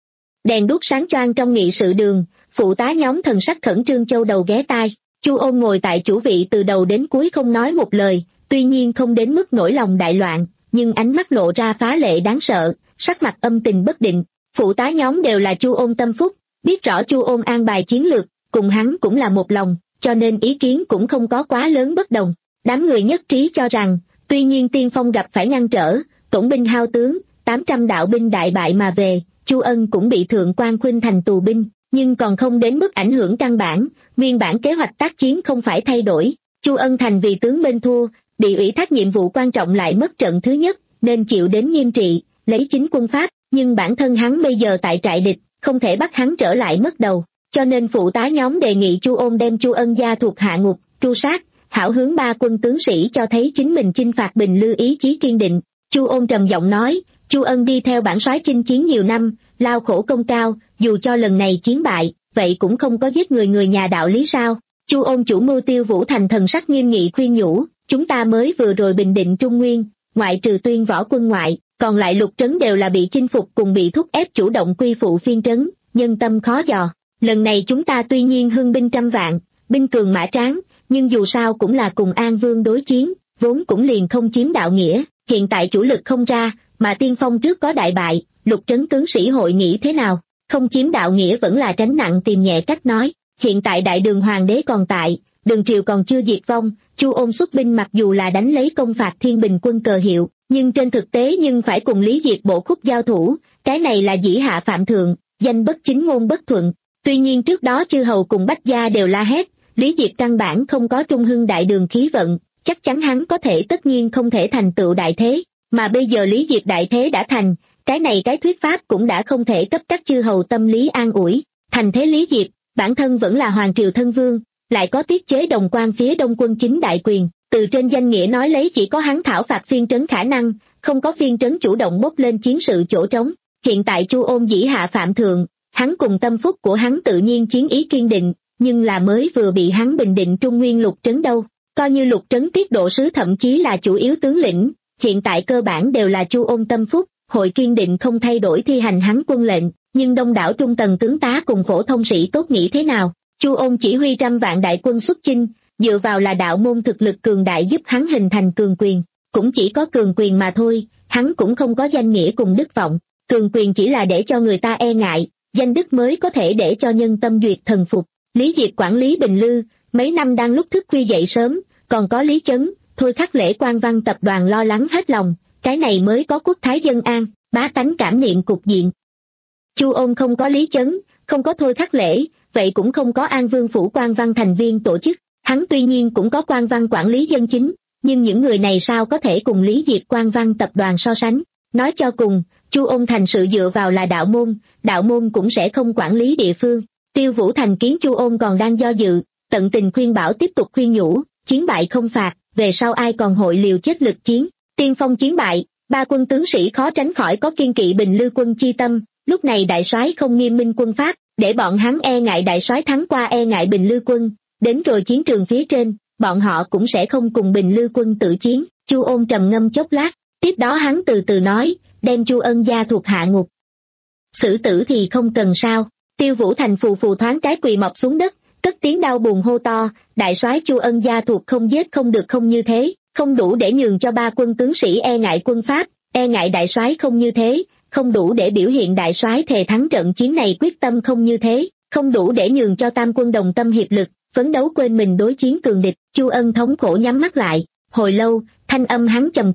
Đèn đuốc sáng choang trong nghị sự đường, phụ tá nhóm thần sắc khẩn trương châu đầu ghé tai. Chu Ôn ngồi tại chủ vị từ đầu đến cuối không nói một lời, tuy nhiên không đến mức nổi lòng đại loạn, nhưng ánh mắt lộ ra phá lệ đáng sợ, sắc mặt âm tình bất định. Phụ tá nhóm đều là Chu Ôn tâm phúc, biết rõ Chu Ôn an bài chiến lược, cùng hắn cũng là một lòng, cho nên ý kiến cũng không có quá lớn bất đồng. Đám người nhất trí cho rằng, tuy nhiên tiên phong gặp phải ngăn trở, tổn binh hao tướng, tám trăm đạo binh đại bại mà về, Chu Ân cũng bị thượng quan khuynh thành tù binh, nhưng còn không đến mức ảnh hưởng căn bản, nguyên bản kế hoạch tác chiến không phải thay đổi. Chu Ân thành vì tướng bên thua, bị ủy thác nhiệm vụ quan trọng lại mất trận thứ nhất, nên chịu đến nghiêm trị, lấy chính quân pháp, nhưng bản thân hắn bây giờ tại trại địch, không thể bắt hắn trở lại mất đầu, cho nên phụ tá nhóm đề nghị Chu Ôn đem Chu Ân gia thuộc hạ ngục, tru sát, hảo hướng ba quân tướng sĩ cho thấy chính mình chinh phạt Bình Lư ý chí kiên định. Chu Ôn trầm giọng nói, Chu Ân đi theo bản soái chinh chiến nhiều năm, lao khổ công cao, dù cho lần này chiến bại, vậy cũng không có giết người người nhà đạo lý sao? Chu Ôn chủ mưu Tiêu Vũ Thành thần sắc nghiêm nghị khuyên nhủ, chúng ta mới vừa rồi bình định Trung Nguyên, ngoại trừ Tuyên Võ quân ngoại, còn lại lục trấn đều là bị chinh phục cùng bị thúc ép chủ động quy phụ phiên trấn, nhân tâm khó dò. Lần này chúng ta tuy nhiên hưng binh trăm vạn, binh cường mã tráng, nhưng dù sao cũng là cùng An Vương đối chiến, vốn cũng liền không chiếm đạo nghĩa, hiện tại chủ lực không ra, mà tiên phong trước có đại bại, lục trấn tướng sĩ hội nghĩ thế nào? Không chiếm đạo nghĩa vẫn là tránh nặng tìm nhẹ cách nói. Hiện tại đại đường hoàng đế còn tại, đường triều còn chưa diệt vong, Chu Ôn xuất binh mặc dù là đánh lấy công phạt thiên bình quân cờ hiệu, nhưng trên thực tế nhưng phải cùng Lý Diệp bổ khúc giao thủ, cái này là dĩ hạ phạm thượng, danh bất chính ngôn bất thuận. Tuy nhiên trước đó chư hầu cùng Bách gia đều la hét, Lý Diệp căn bản không có trung hưng đại đường khí vận, chắc chắn hắn có thể tất nhiên không thể thành tựu đại thế, mà bây giờ Lý Diệp đại thế đã thành, cái này cái thuyết pháp cũng đã không thể cấp các chư hầu tâm lý an ủi. Thành thế Lý Diệp, bản thân vẫn là hoàng triều thân vương, lại có tiết chế đồng quan phía đông quân chính đại quyền, từ trên danh nghĩa nói lấy chỉ có hắn thảo phạt phiên trấn khả năng, không có phiên trấn chủ động bốc lên chiến sự chỗ trống. Hiện tại Chu Ôn dĩ hạ phạm thượng, hắn cùng tâm phúc của hắn tự nhiên chiến ý kiên định, nhưng là mới vừa bị hắn bình định Trung Nguyên lục trấn đâu, coi như lục trấn tiết độ sứ thậm chí là chủ yếu tướng lĩnh, hiện tại cơ bản đều là Chu Ôn tâm phúc, hội kiên định không thay đổi thi hành hắn quân lệnh, nhưng đông đảo trung tầng tướng tá cùng phổ thông sĩ tốt nghĩ thế nào? Chu Ôn chỉ huy trăm vạn đại quân xuất chinh, dựa vào là đạo môn thực lực cường đại giúp hắn hình thành cường quyền, cũng chỉ có cường quyền mà thôi, hắn cũng không có danh nghĩa cùng đức vọng, cường quyền chỉ là để cho người ta e ngại, danh đức mới có thể để cho nhân tâm duyệt thần phục. Lý Diệp quản lý Bình Lư, mấy năm đang lúc thức khuya dậy sớm, còn có Lý Chấn, Thôi Khắc Lễ quan văn tập đoàn lo lắng hết lòng, cái này mới có quốc thái dân an, bá tánh cảm niệm cục diện. Chu Ôn không có Lý Chấn, không có Thôi Khắc Lễ, vậy cũng không có An Vương phủ quan văn thành viên tổ chức, hắn tuy nhiên cũng có quan văn quản lý dân chính, nhưng những người này sao có thể cùng Lý Diệp quan văn tập đoàn so sánh? Nói cho cùng, Chu Ôn thành sự dựa vào là đạo môn, đạo môn cũng sẽ không quản lý địa phương. Tiêu Vũ Thành kiến Chu Ôn còn đang do dự, tận tình khuyên bảo tiếp tục khuyên nhủ, chiến bại không phạt, về sau ai còn hội liều chết lực chiến. Tiên phong chiến bại, ba quân tướng sĩ khó tránh khỏi có kiên kỵ Bình Lư quân chi tâm, lúc này đại soái không nghiêm minh quân pháp, để bọn hắn e ngại đại soái thắng qua e ngại Bình Lư quân, đến rồi chiến trường phía trên, bọn họ cũng sẽ không cùng Bình Lư quân tự chiến. Chu Ôn trầm ngâm chốc lát, tiếp đó hắn từ từ nói, đem Chu Ân gia thuộc hạ ngục. Xử tử thì không cần sao? Tiêu Vũ Thành phù phù thoáng cái quỳ mọc xuống đất, cất tiếng đau buồn hô to, đại soái Chu Ân gia thuộc không giết không được không như thế, không đủ để nhường cho ba quân tướng sĩ e ngại quân pháp, e ngại đại soái không như thế, không đủ để biểu hiện đại soái thề thắng trận chiến này quyết tâm không như thế, không đủ để nhường cho tam quân đồng tâm hiệp lực, phấn đấu quên mình đối chiến cường địch. Chu Ân thống khổ nhắm mắt lại, hồi lâu, thanh âm hắn chậm chậm,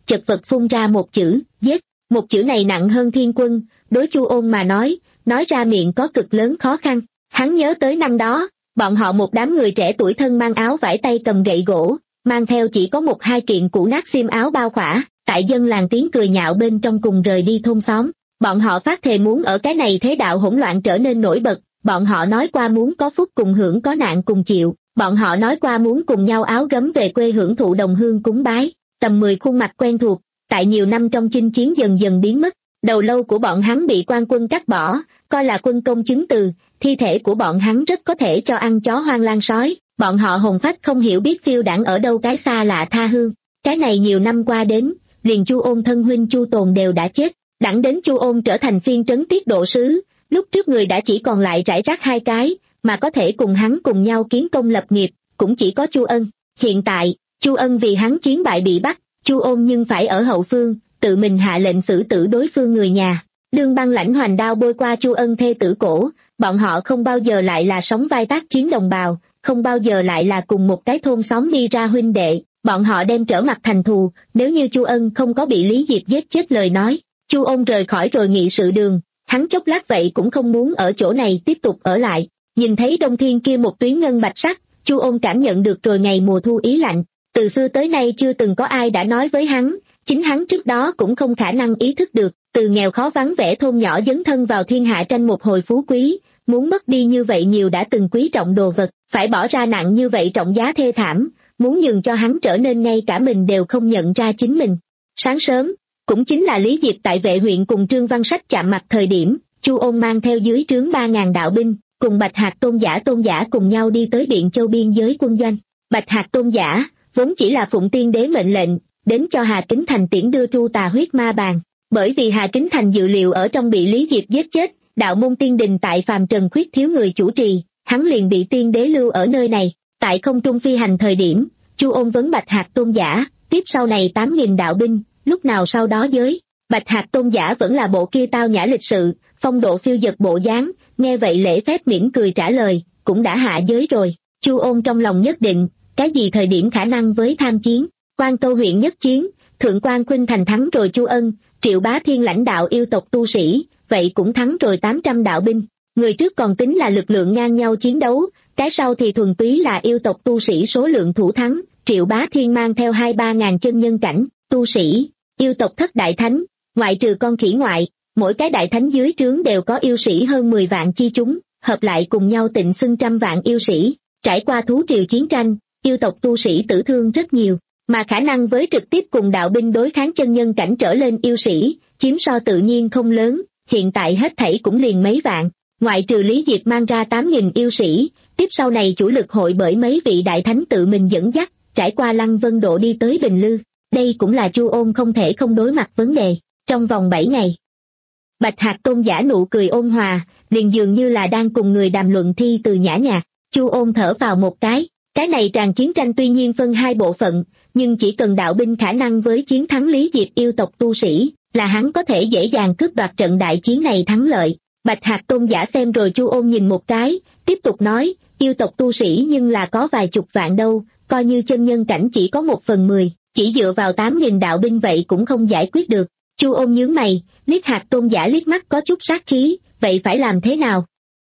chật vật phun ra một chữ, giết. Một chữ này nặng hơn thiên quân, đối Chu Ôn mà nói, nói ra miệng có cực lớn khó khăn. Hắn nhớ tới năm đó, bọn họ một đám người trẻ tuổi thân mang áo vải tay cầm gậy gỗ, mang theo chỉ có một hai kiện cũ nát xiêm áo bao khỏa, tại dân làng tiếng cười nhạo bên trong cùng rời đi thôn xóm. Bọn họ phát thề muốn ở cái này thế đạo hỗn loạn trở nên nổi bật, bọn họ nói qua muốn có phúc cùng hưởng có nạn cùng chịu, bọn họ nói qua muốn cùng nhau áo gấm về quê hưởng thụ đồng hương cúng bái. Tầm mười khuôn mặt quen thuộc, tại nhiều năm trong chinh chiến dần dần biến mất. Đầu lâu của bọn hắn bị quan quân cắt bỏ, coi là quân công chứng từ, thi thể của bọn hắn rất có thể cho ăn chó hoang lang sói. Bọn họ hồn phách không hiểu biết phiêu đãng ở đâu cái xa lạ tha hương. Cái này nhiều năm qua đến, liền Chu Ôn thân huynh Chu Tồn đều đã chết. Đẳng đến Chu Ôn trở thành phiên trấn tiết độ sứ, lúc trước người đã chỉ còn lại rải rác hai cái, mà có thể cùng hắn cùng nhau kiến công lập nghiệp, cũng chỉ có Chu Ân. Hiện tại, Chu Ân vì hắn chiến bại bị bắt, Chu Ôn nhưng phải ở hậu phương, tự mình hạ lệnh xử tử đối phương người nhà. Lương Băng Lãnh hoành đao bôi qua Chu Ân thê tử cổ, bọn họ không bao giờ lại là sống vai tác chiến đồng bào, không bao giờ lại là cùng một cái thôn xóm đi ra huynh đệ, bọn họ đem trở mặt thành thù. Nếu như Chu Ân không có bị Lý Diệp giết chết lời nói, Chu Ôn rời khỏi rồi nghị sự đường, hắn chốc lát vậy cũng không muốn ở chỗ này tiếp tục ở lại. Nhìn thấy đông thiên kia một tuyến ngân bạch sắc, Chu Ôn cảm nhận được rồi ngày mùa thu ý lạnh. Từ xưa tới nay chưa từng có ai đã nói với hắn, chính hắn trước đó cũng không khả năng ý thức được, từ nghèo khó vắng vẻ thôn nhỏ dấn thân vào thiên hạ tranh một hồi phú quý, muốn mất đi như vậy nhiều đã từng quý trọng đồ vật, phải bỏ ra nặng như vậy trọng giá thê thảm, muốn nhường cho hắn trở nên ngay cả mình đều không nhận ra chính mình. Sáng sớm, cũng chính là Lý Diệp tại Vệ huyện cùng Trương Văn Sách chạm mặt thời điểm, Chu Ôn mang theo dưới trướng ba ngàn đạo binh, cùng Bạch Hạc Tôn Giả Tôn Giả cùng nhau đi tới Biện Châu biên giới quân doanh. Bạch Hạc Tôn Giả vốn chỉ là phụng tiên đế mệnh lệnh, đến cho Hà Kính Thành tiễn đưa tru tà huyết ma bàn. Bởi vì Hà Kính Thành dự liệu ở trong bị Lý Diệp giết chết, đạo môn tiên đình tại phàm trần khuyết thiếu người chủ trì, hắn liền bị tiên đế lưu ở nơi này. Tại không trung phi hành thời điểm, Chu Ôn vấn Bạch Hạc Tôn Giả, tiếp sau này tám nghìn đạo binh, lúc nào sau đó giới. Bạch Hạc Tôn Giả vẫn là bộ kia tao nhã lịch sự, phong độ phiêu dật bộ dáng, nghe vậy lễ phép mỉm cười trả lời, cũng đã hạ giới rồi. Chu Ôn trong lòng nhất định, cái gì thời điểm khả năng với tham chiến. Quan Câu huyện nhất chiến, Thượng Quan Khuynh Thành thắng rồi Chu Ân, Triệu Bá Thiên lãnh đạo yêu tộc tu sĩ, vậy cũng thắng rồi tám trăm đạo binh. Người trước còn tính là lực lượng ngang nhau chiến đấu, cái sau thì thuần túy là yêu tộc tu sĩ số lượng thủ thắng. Triệu Bá Thiên mang theo hai ba ngàn chân nhân cảnh, tu sĩ, yêu tộc thất đại thánh, ngoại trừ con khỉ ngoại, mỗi cái đại thánh dưới trướng đều có yêu sĩ hơn mười vạn chi chúng, hợp lại cùng nhau tịnh xưng trăm vạn yêu sĩ. Trải qua thú triều chiến tranh, yêu tộc tu sĩ tử thương rất nhiều, mà khả năng với trực tiếp cùng đạo binh đối kháng chân nhân cảnh trở lên yêu sĩ, chiếm so tự nhiên không lớn, hiện tại hết thảy cũng liền mấy vạn. Ngoại trừ Lý Diệp mang ra tám nghìn yêu sĩ, tiếp sau này chủ lực hội bởi mấy vị đại thánh tự mình dẫn dắt, trải qua Lăng Vân Độ đi tới Bình Lư. Đây cũng là Chu Ôn không thể không đối mặt vấn đề. Trong vòng bảy ngày, Bạch Hạc Tôn Giả nụ cười ôn hòa, liền dường như là đang cùng người đàm luận thi từ nhã nhạc. Chu Ôn thở vào một cái, cái này tràng chiến tranh tuy nhiên phân hai bộ phận, nhưng chỉ cần đạo binh khả năng với chiến thắng Lý Diệp yêu tộc tu sĩ, là hắn có thể dễ dàng cướp đoạt trận đại chiến này thắng lợi. Bạch Hạc Tôn Giả xem rồi Chu Ôn nhìn một cái, tiếp tục nói, yêu tộc tu sĩ nhưng là có vài chục vạn đâu, coi như chân nhân cảnh chỉ có một phần mười, chỉ dựa vào tám nghìn đạo binh vậy cũng không giải quyết được. Chu Ôn nhướng mày, liếc Hạc Tôn Giả liếc mắt có chút sát khí, vậy phải làm thế nào?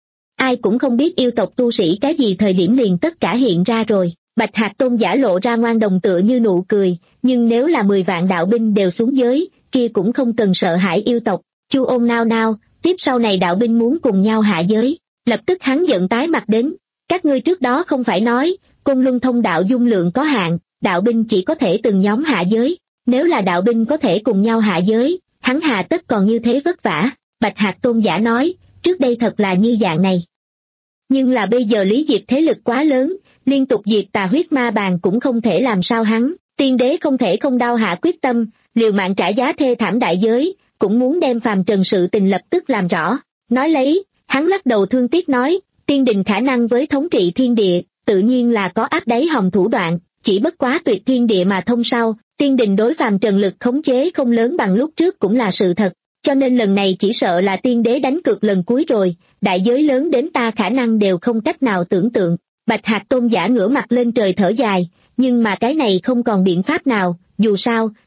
Ai cũng không biết yêu tộc tu sĩ cái gì thời điểm liền tất cả hiện ra rồi. Bạch Hạc Tôn Giả lộ ra ngoan đồng tựa như nụ cười, nhưng nếu là mười vạn đạo binh đều xuống giới, kia cũng không cần sợ hãi yêu tộc. Chu Ôn nao nao, tiếp sau này đạo binh muốn cùng nhau hạ giới. Lập tức hắn giận tái mặt đến, các ngươi trước đó không phải nói, Côn Luân thông đạo dung lượng có hạn, đạo binh chỉ có thể từng nhóm hạ giới. Nếu là đạo binh có thể cùng nhau hạ giới, hắn hạ tất còn như thế vất vả. Bạch Hạc Tôn Giả nói, trước đây thật là như dạng này. Nhưng là bây giờ Lý Diệp thế lực quá lớn, liên tục diệt tà huyết ma bàn cũng không thể làm sao hắn, tiên đế không thể không đao hạ quyết tâm, liều mạng trả giá thê thảm đại giới, cũng muốn đem phàm trần sự tình lập tức làm rõ. Nói lấy, hắn lắc đầu thương tiếc nói, tiên đình khả năng với thống trị thiên địa, tự nhiên là có áp đáy hòm thủ đoạn, chỉ bất quá tuyệt thiên địa mà thông sau, tiên đình đối phàm trần lực khống chế không lớn bằng lúc trước cũng là sự thật. Cho nên lần này chỉ sợ là tiên đế đánh cược lần cuối rồi, đại giới lớn đến ta khả năng đều không cách nào tưởng tượng. Bạch Hạc Tôn Giả ngửa mặt lên trời thở dài, nhưng mà cái này không còn biện pháp nào, dù sao,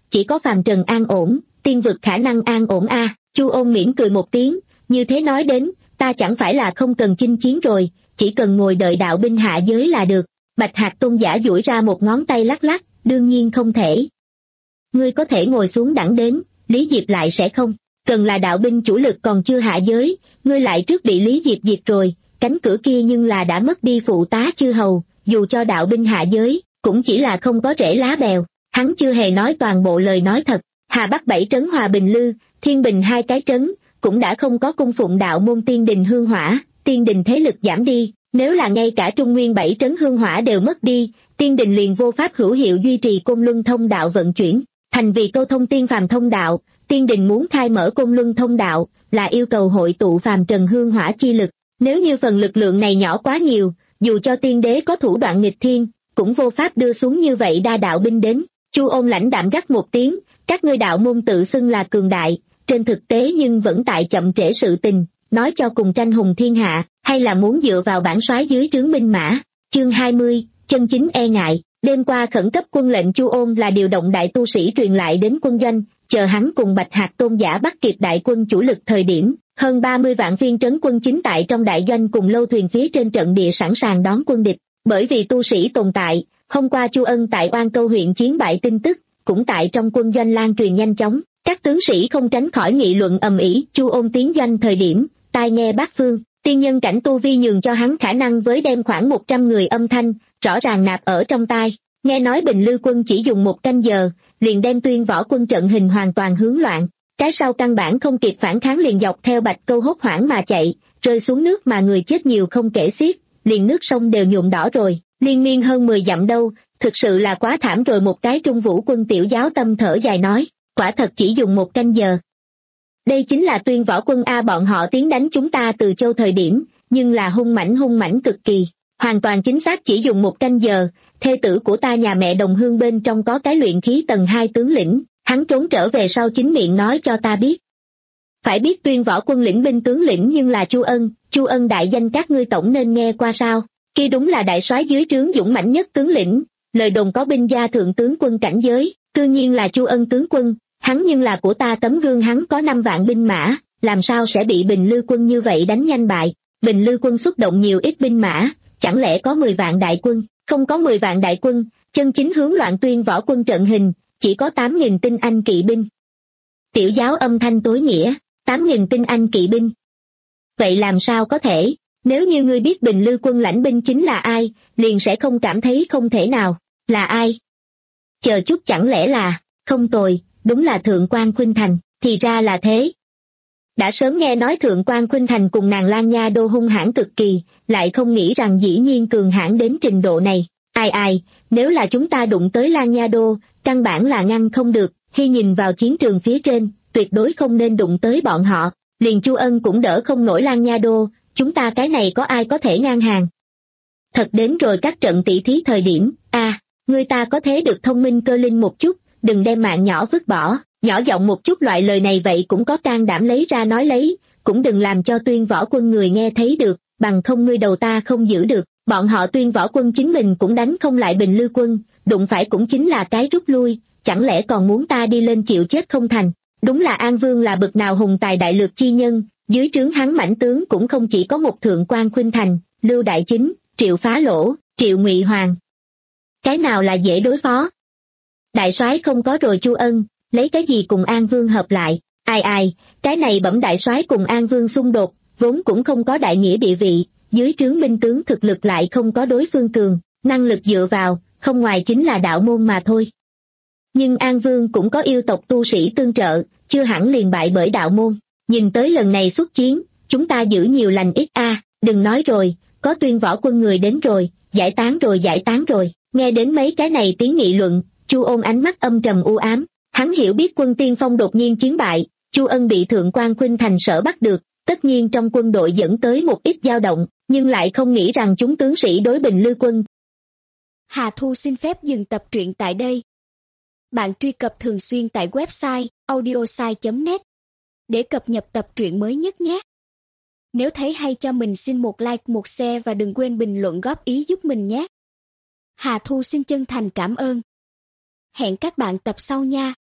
chỉ có phàm trần an ổn, tiên vực khả năng an ổn a. Chu Ôn mỉm cười một tiếng, như thế nói đến, ta chẳng phải là không cần chinh chiến rồi, chỉ cần ngồi đợi đạo binh hạ giới là được. Bạch Hạc Tôn giả duỗi ra một ngón tay lắc lắc, đương nhiên không thể. Ngươi có thể ngồi xuống đẳng đến, Lý Diệp lại sẽ không. Cần là đạo binh chủ lực còn chưa hạ giới, ngươi lại trước bị Lý Diệp diệt rồi, cánh cửa kia nhưng là đã mất đi phụ tá chư hầu, dù cho đạo binh hạ giới, cũng chỉ là không có rễ lá bèo. Hắn chưa hề nói toàn bộ lời nói thật. Hà Bắc bảy trấn Hòa Bình Lư, Thiên Bình hai cái trấn, cũng đã không có cung phụng đạo môn tiên đình hương hỏa, tiên đình thế lực giảm đi, nếu là ngay cả Trung Nguyên bảy trấn hương hỏa đều mất đi, tiên đình liền vô pháp hữu hiệu duy trì Côn Luân thông đạo vận chuyển, thành vì câu thông tiên phàm thông đạo, tiên đình muốn khai mở Côn Luân thông đạo, là yêu cầu hội tụ phàm trần hương hỏa chi lực, nếu như phần lực lượng này nhỏ quá nhiều, dù cho tiên đế có thủ đoạn nghịch thiên, cũng vô pháp đưa xuống như vậy đa đạo binh đến. Chu Ôn lãnh đạm gắt một tiếng, các ngươi đạo môn tự xưng là cường đại, trên thực tế nhưng vẫn tại chậm trễ sự tình, nói cho cùng tranh hùng thiên hạ, hay là muốn dựa vào bản soái dưới trướng binh mã. Chương hai mươi, chân chính e ngại. Đêm qua khẩn cấp quân lệnh Chu Ôn là điều động đại tu sĩ truyền lại đến quân doanh, chờ hắn cùng Bạch Hạc Tôn giả bắt kịp đại quân chủ lực thời điểm, hơn ba mươi vạn phiên trấn quân chính tại trong đại doanh cùng lâu thuyền phía trên trận địa sẵn sàng đón quân địch. Bởi vì tu sĩ tồn tại, hôm qua Chu Ân tại Oan Câu huyện chiến bại tin tức, cũng tại trong quân doanh lan truyền nhanh chóng, các tướng sĩ không tránh khỏi nghị luận ầm ĩ. Chu Ôn tiến doanh thời điểm, tai nghe bát phương, tiên nhân cảnh tu vi nhường cho hắn khả năng với đem khoảng một trăm người âm thanh, rõ ràng nạp ở trong tai. Nghe nói Bình Lư quân chỉ dùng một canh giờ, liền đem Tuyên Võ quân trận hình hoàn toàn hướng loạn, cái sau căn bản không kịp phản kháng liền dọc theo Bạch Câu hốt hoảng mà chạy, rơi xuống nước mà người chết nhiều không kể xiết, liền nước sông đều nhuộm đỏ rồi, liên miên hơn mười dặm đâu, thực sự là quá thảm rồi. Một cái Trung Vũ quân tiểu giáo tâm thở dài nói, quả thật chỉ dùng một canh giờ. Đây chính là Tuyên Võ quân a, bọn họ tiến đánh chúng ta từ châu thời điểm, nhưng là hung mãnh hung mãnh cực kỳ, hoàn toàn chính xác chỉ dùng một canh giờ. Thê tử của ta nhà mẹ đồng hương bên trong có cái luyện khí tầng hai tướng lĩnh, hắn trốn trở về sau chính miệng nói cho ta biết. Phải biết Tuyên Võ quân lĩnh binh tướng lĩnh nhưng là Chu Ân, Chu Ân đại danh các ngươi tổng nên nghe qua sao, kia đúng là đại soái dưới trướng dũng mãnh nhất tướng lĩnh, lời đồn có binh gia thượng tướng quân cảnh giới, cư nhiên là Chu Ân tướng quân, hắn nhưng là của ta tấm gương, hắn có năm vạn binh mã, làm sao sẽ bị Bình Lư quân như vậy đánh nhanh bại. Bình Lư quân xuất động nhiều ít binh mã, chẳng lẽ có mười vạn đại quân? Không có mười vạn đại quân, chân chính hướng loạn Tuyên Võ quân trận hình, chỉ có tám nghìn tinh anh kỵ binh. Tiểu giáo âm thanh tối nghĩa, tám nghìn tinh anh kỵ binh. Vậy làm sao có thể, nếu như ngươi biết Bình Lư quân lãnh binh chính là ai, liền sẽ không cảm thấy không thể nào. Là ai? Chờ chút, chẳng lẽ là, không tồi, đúng là Thượng quan Khuynh Thành, thì ra là thế. Đã sớm nghe nói Thượng quan Khuynh Thành cùng nàng Lan Nha Đô hung hãn cực kỳ, lại không nghĩ rằng dĩ nhiên cường hãn đến trình độ này. Ai ai, nếu là chúng ta đụng tới Lan Nha Đô, căn bản là ngăn không được, khi nhìn vào chiến trường phía trên, tuyệt đối không nên đụng tới bọn họ, liền Chu Ân cũng đỡ không nổi Lan Nha Đô, chúng ta cái này có ai có thể ngang hàng. Thật đến rồi các trận tỷ thí thời điểm, a, à, người ta có thế được thông minh cơ linh một chút, đừng đem mạng nhỏ vứt bỏ, nhỏ giọng một chút loại lời này vậy cũng có can đảm lấy ra nói lấy, cũng đừng làm cho Tuyên Võ quân người nghe thấy được, bằng không ngươi đầu ta không giữ được. Bọn họ Tuyên Võ quân chính mình cũng đánh không lại Bình Lư quân, đụng phải cũng chính là cái rút lui, chẳng lẽ còn muốn ta đi lên chịu chết không thành. Đúng là An Vương là bậc nào hùng tài đại lược chi nhân, dưới trướng hắn mãnh tướng cũng không chỉ có một Thượng quan Khuynh Thành, Lưu Đại Chính, Triệu Phá Lỗ, Triệu Ngụy Hoàng. Cái nào là dễ đối phó? Đại soái không có rồi. Chu Ân, lấy cái gì cùng An Vương hợp lại? Ai ai, cái này bẩm đại soái cùng An Vương xung đột, vốn cũng không có đại nghĩa địa vị, dưới trướng binh tướng thực lực lại không có đối phương cường, năng lực dựa vào, không ngoài chính là đạo môn mà thôi. Nhưng An Vương cũng có yêu tộc tu sĩ tương trợ, chưa hẳn liền bại bởi đạo môn. Nhìn tới lần này xuất chiến, chúng ta giữ nhiều lành ít a. À, đừng nói rồi, có Tuyên Võ quân người đến rồi, giải tán rồi giải tán rồi. Nghe đến mấy cái này tiếng nghị luận, Chu Ôn ánh mắt âm trầm u ám, hắn hiểu biết quân tiên phong đột nhiên chiến bại, Chu Ân bị Thượng quan Khuynh Thành sở bắt được, tất nhiên trong quân đội dẫn tới một ít dao động, nhưng lại không nghĩ rằng chúng tướng sĩ đối Bình Lư quân. Hà Thu xin phép dừng tập truyện tại đây. Bạn truy cập thường xuyên tại website audiosai chấm net để cập nhật tập truyện mới nhất nhé. Nếu thấy hay cho mình xin một like, một share và đừng quên bình luận góp ý giúp mình nhé. Hà Thu xin chân thành cảm ơn. Hẹn các bạn tập sau nha.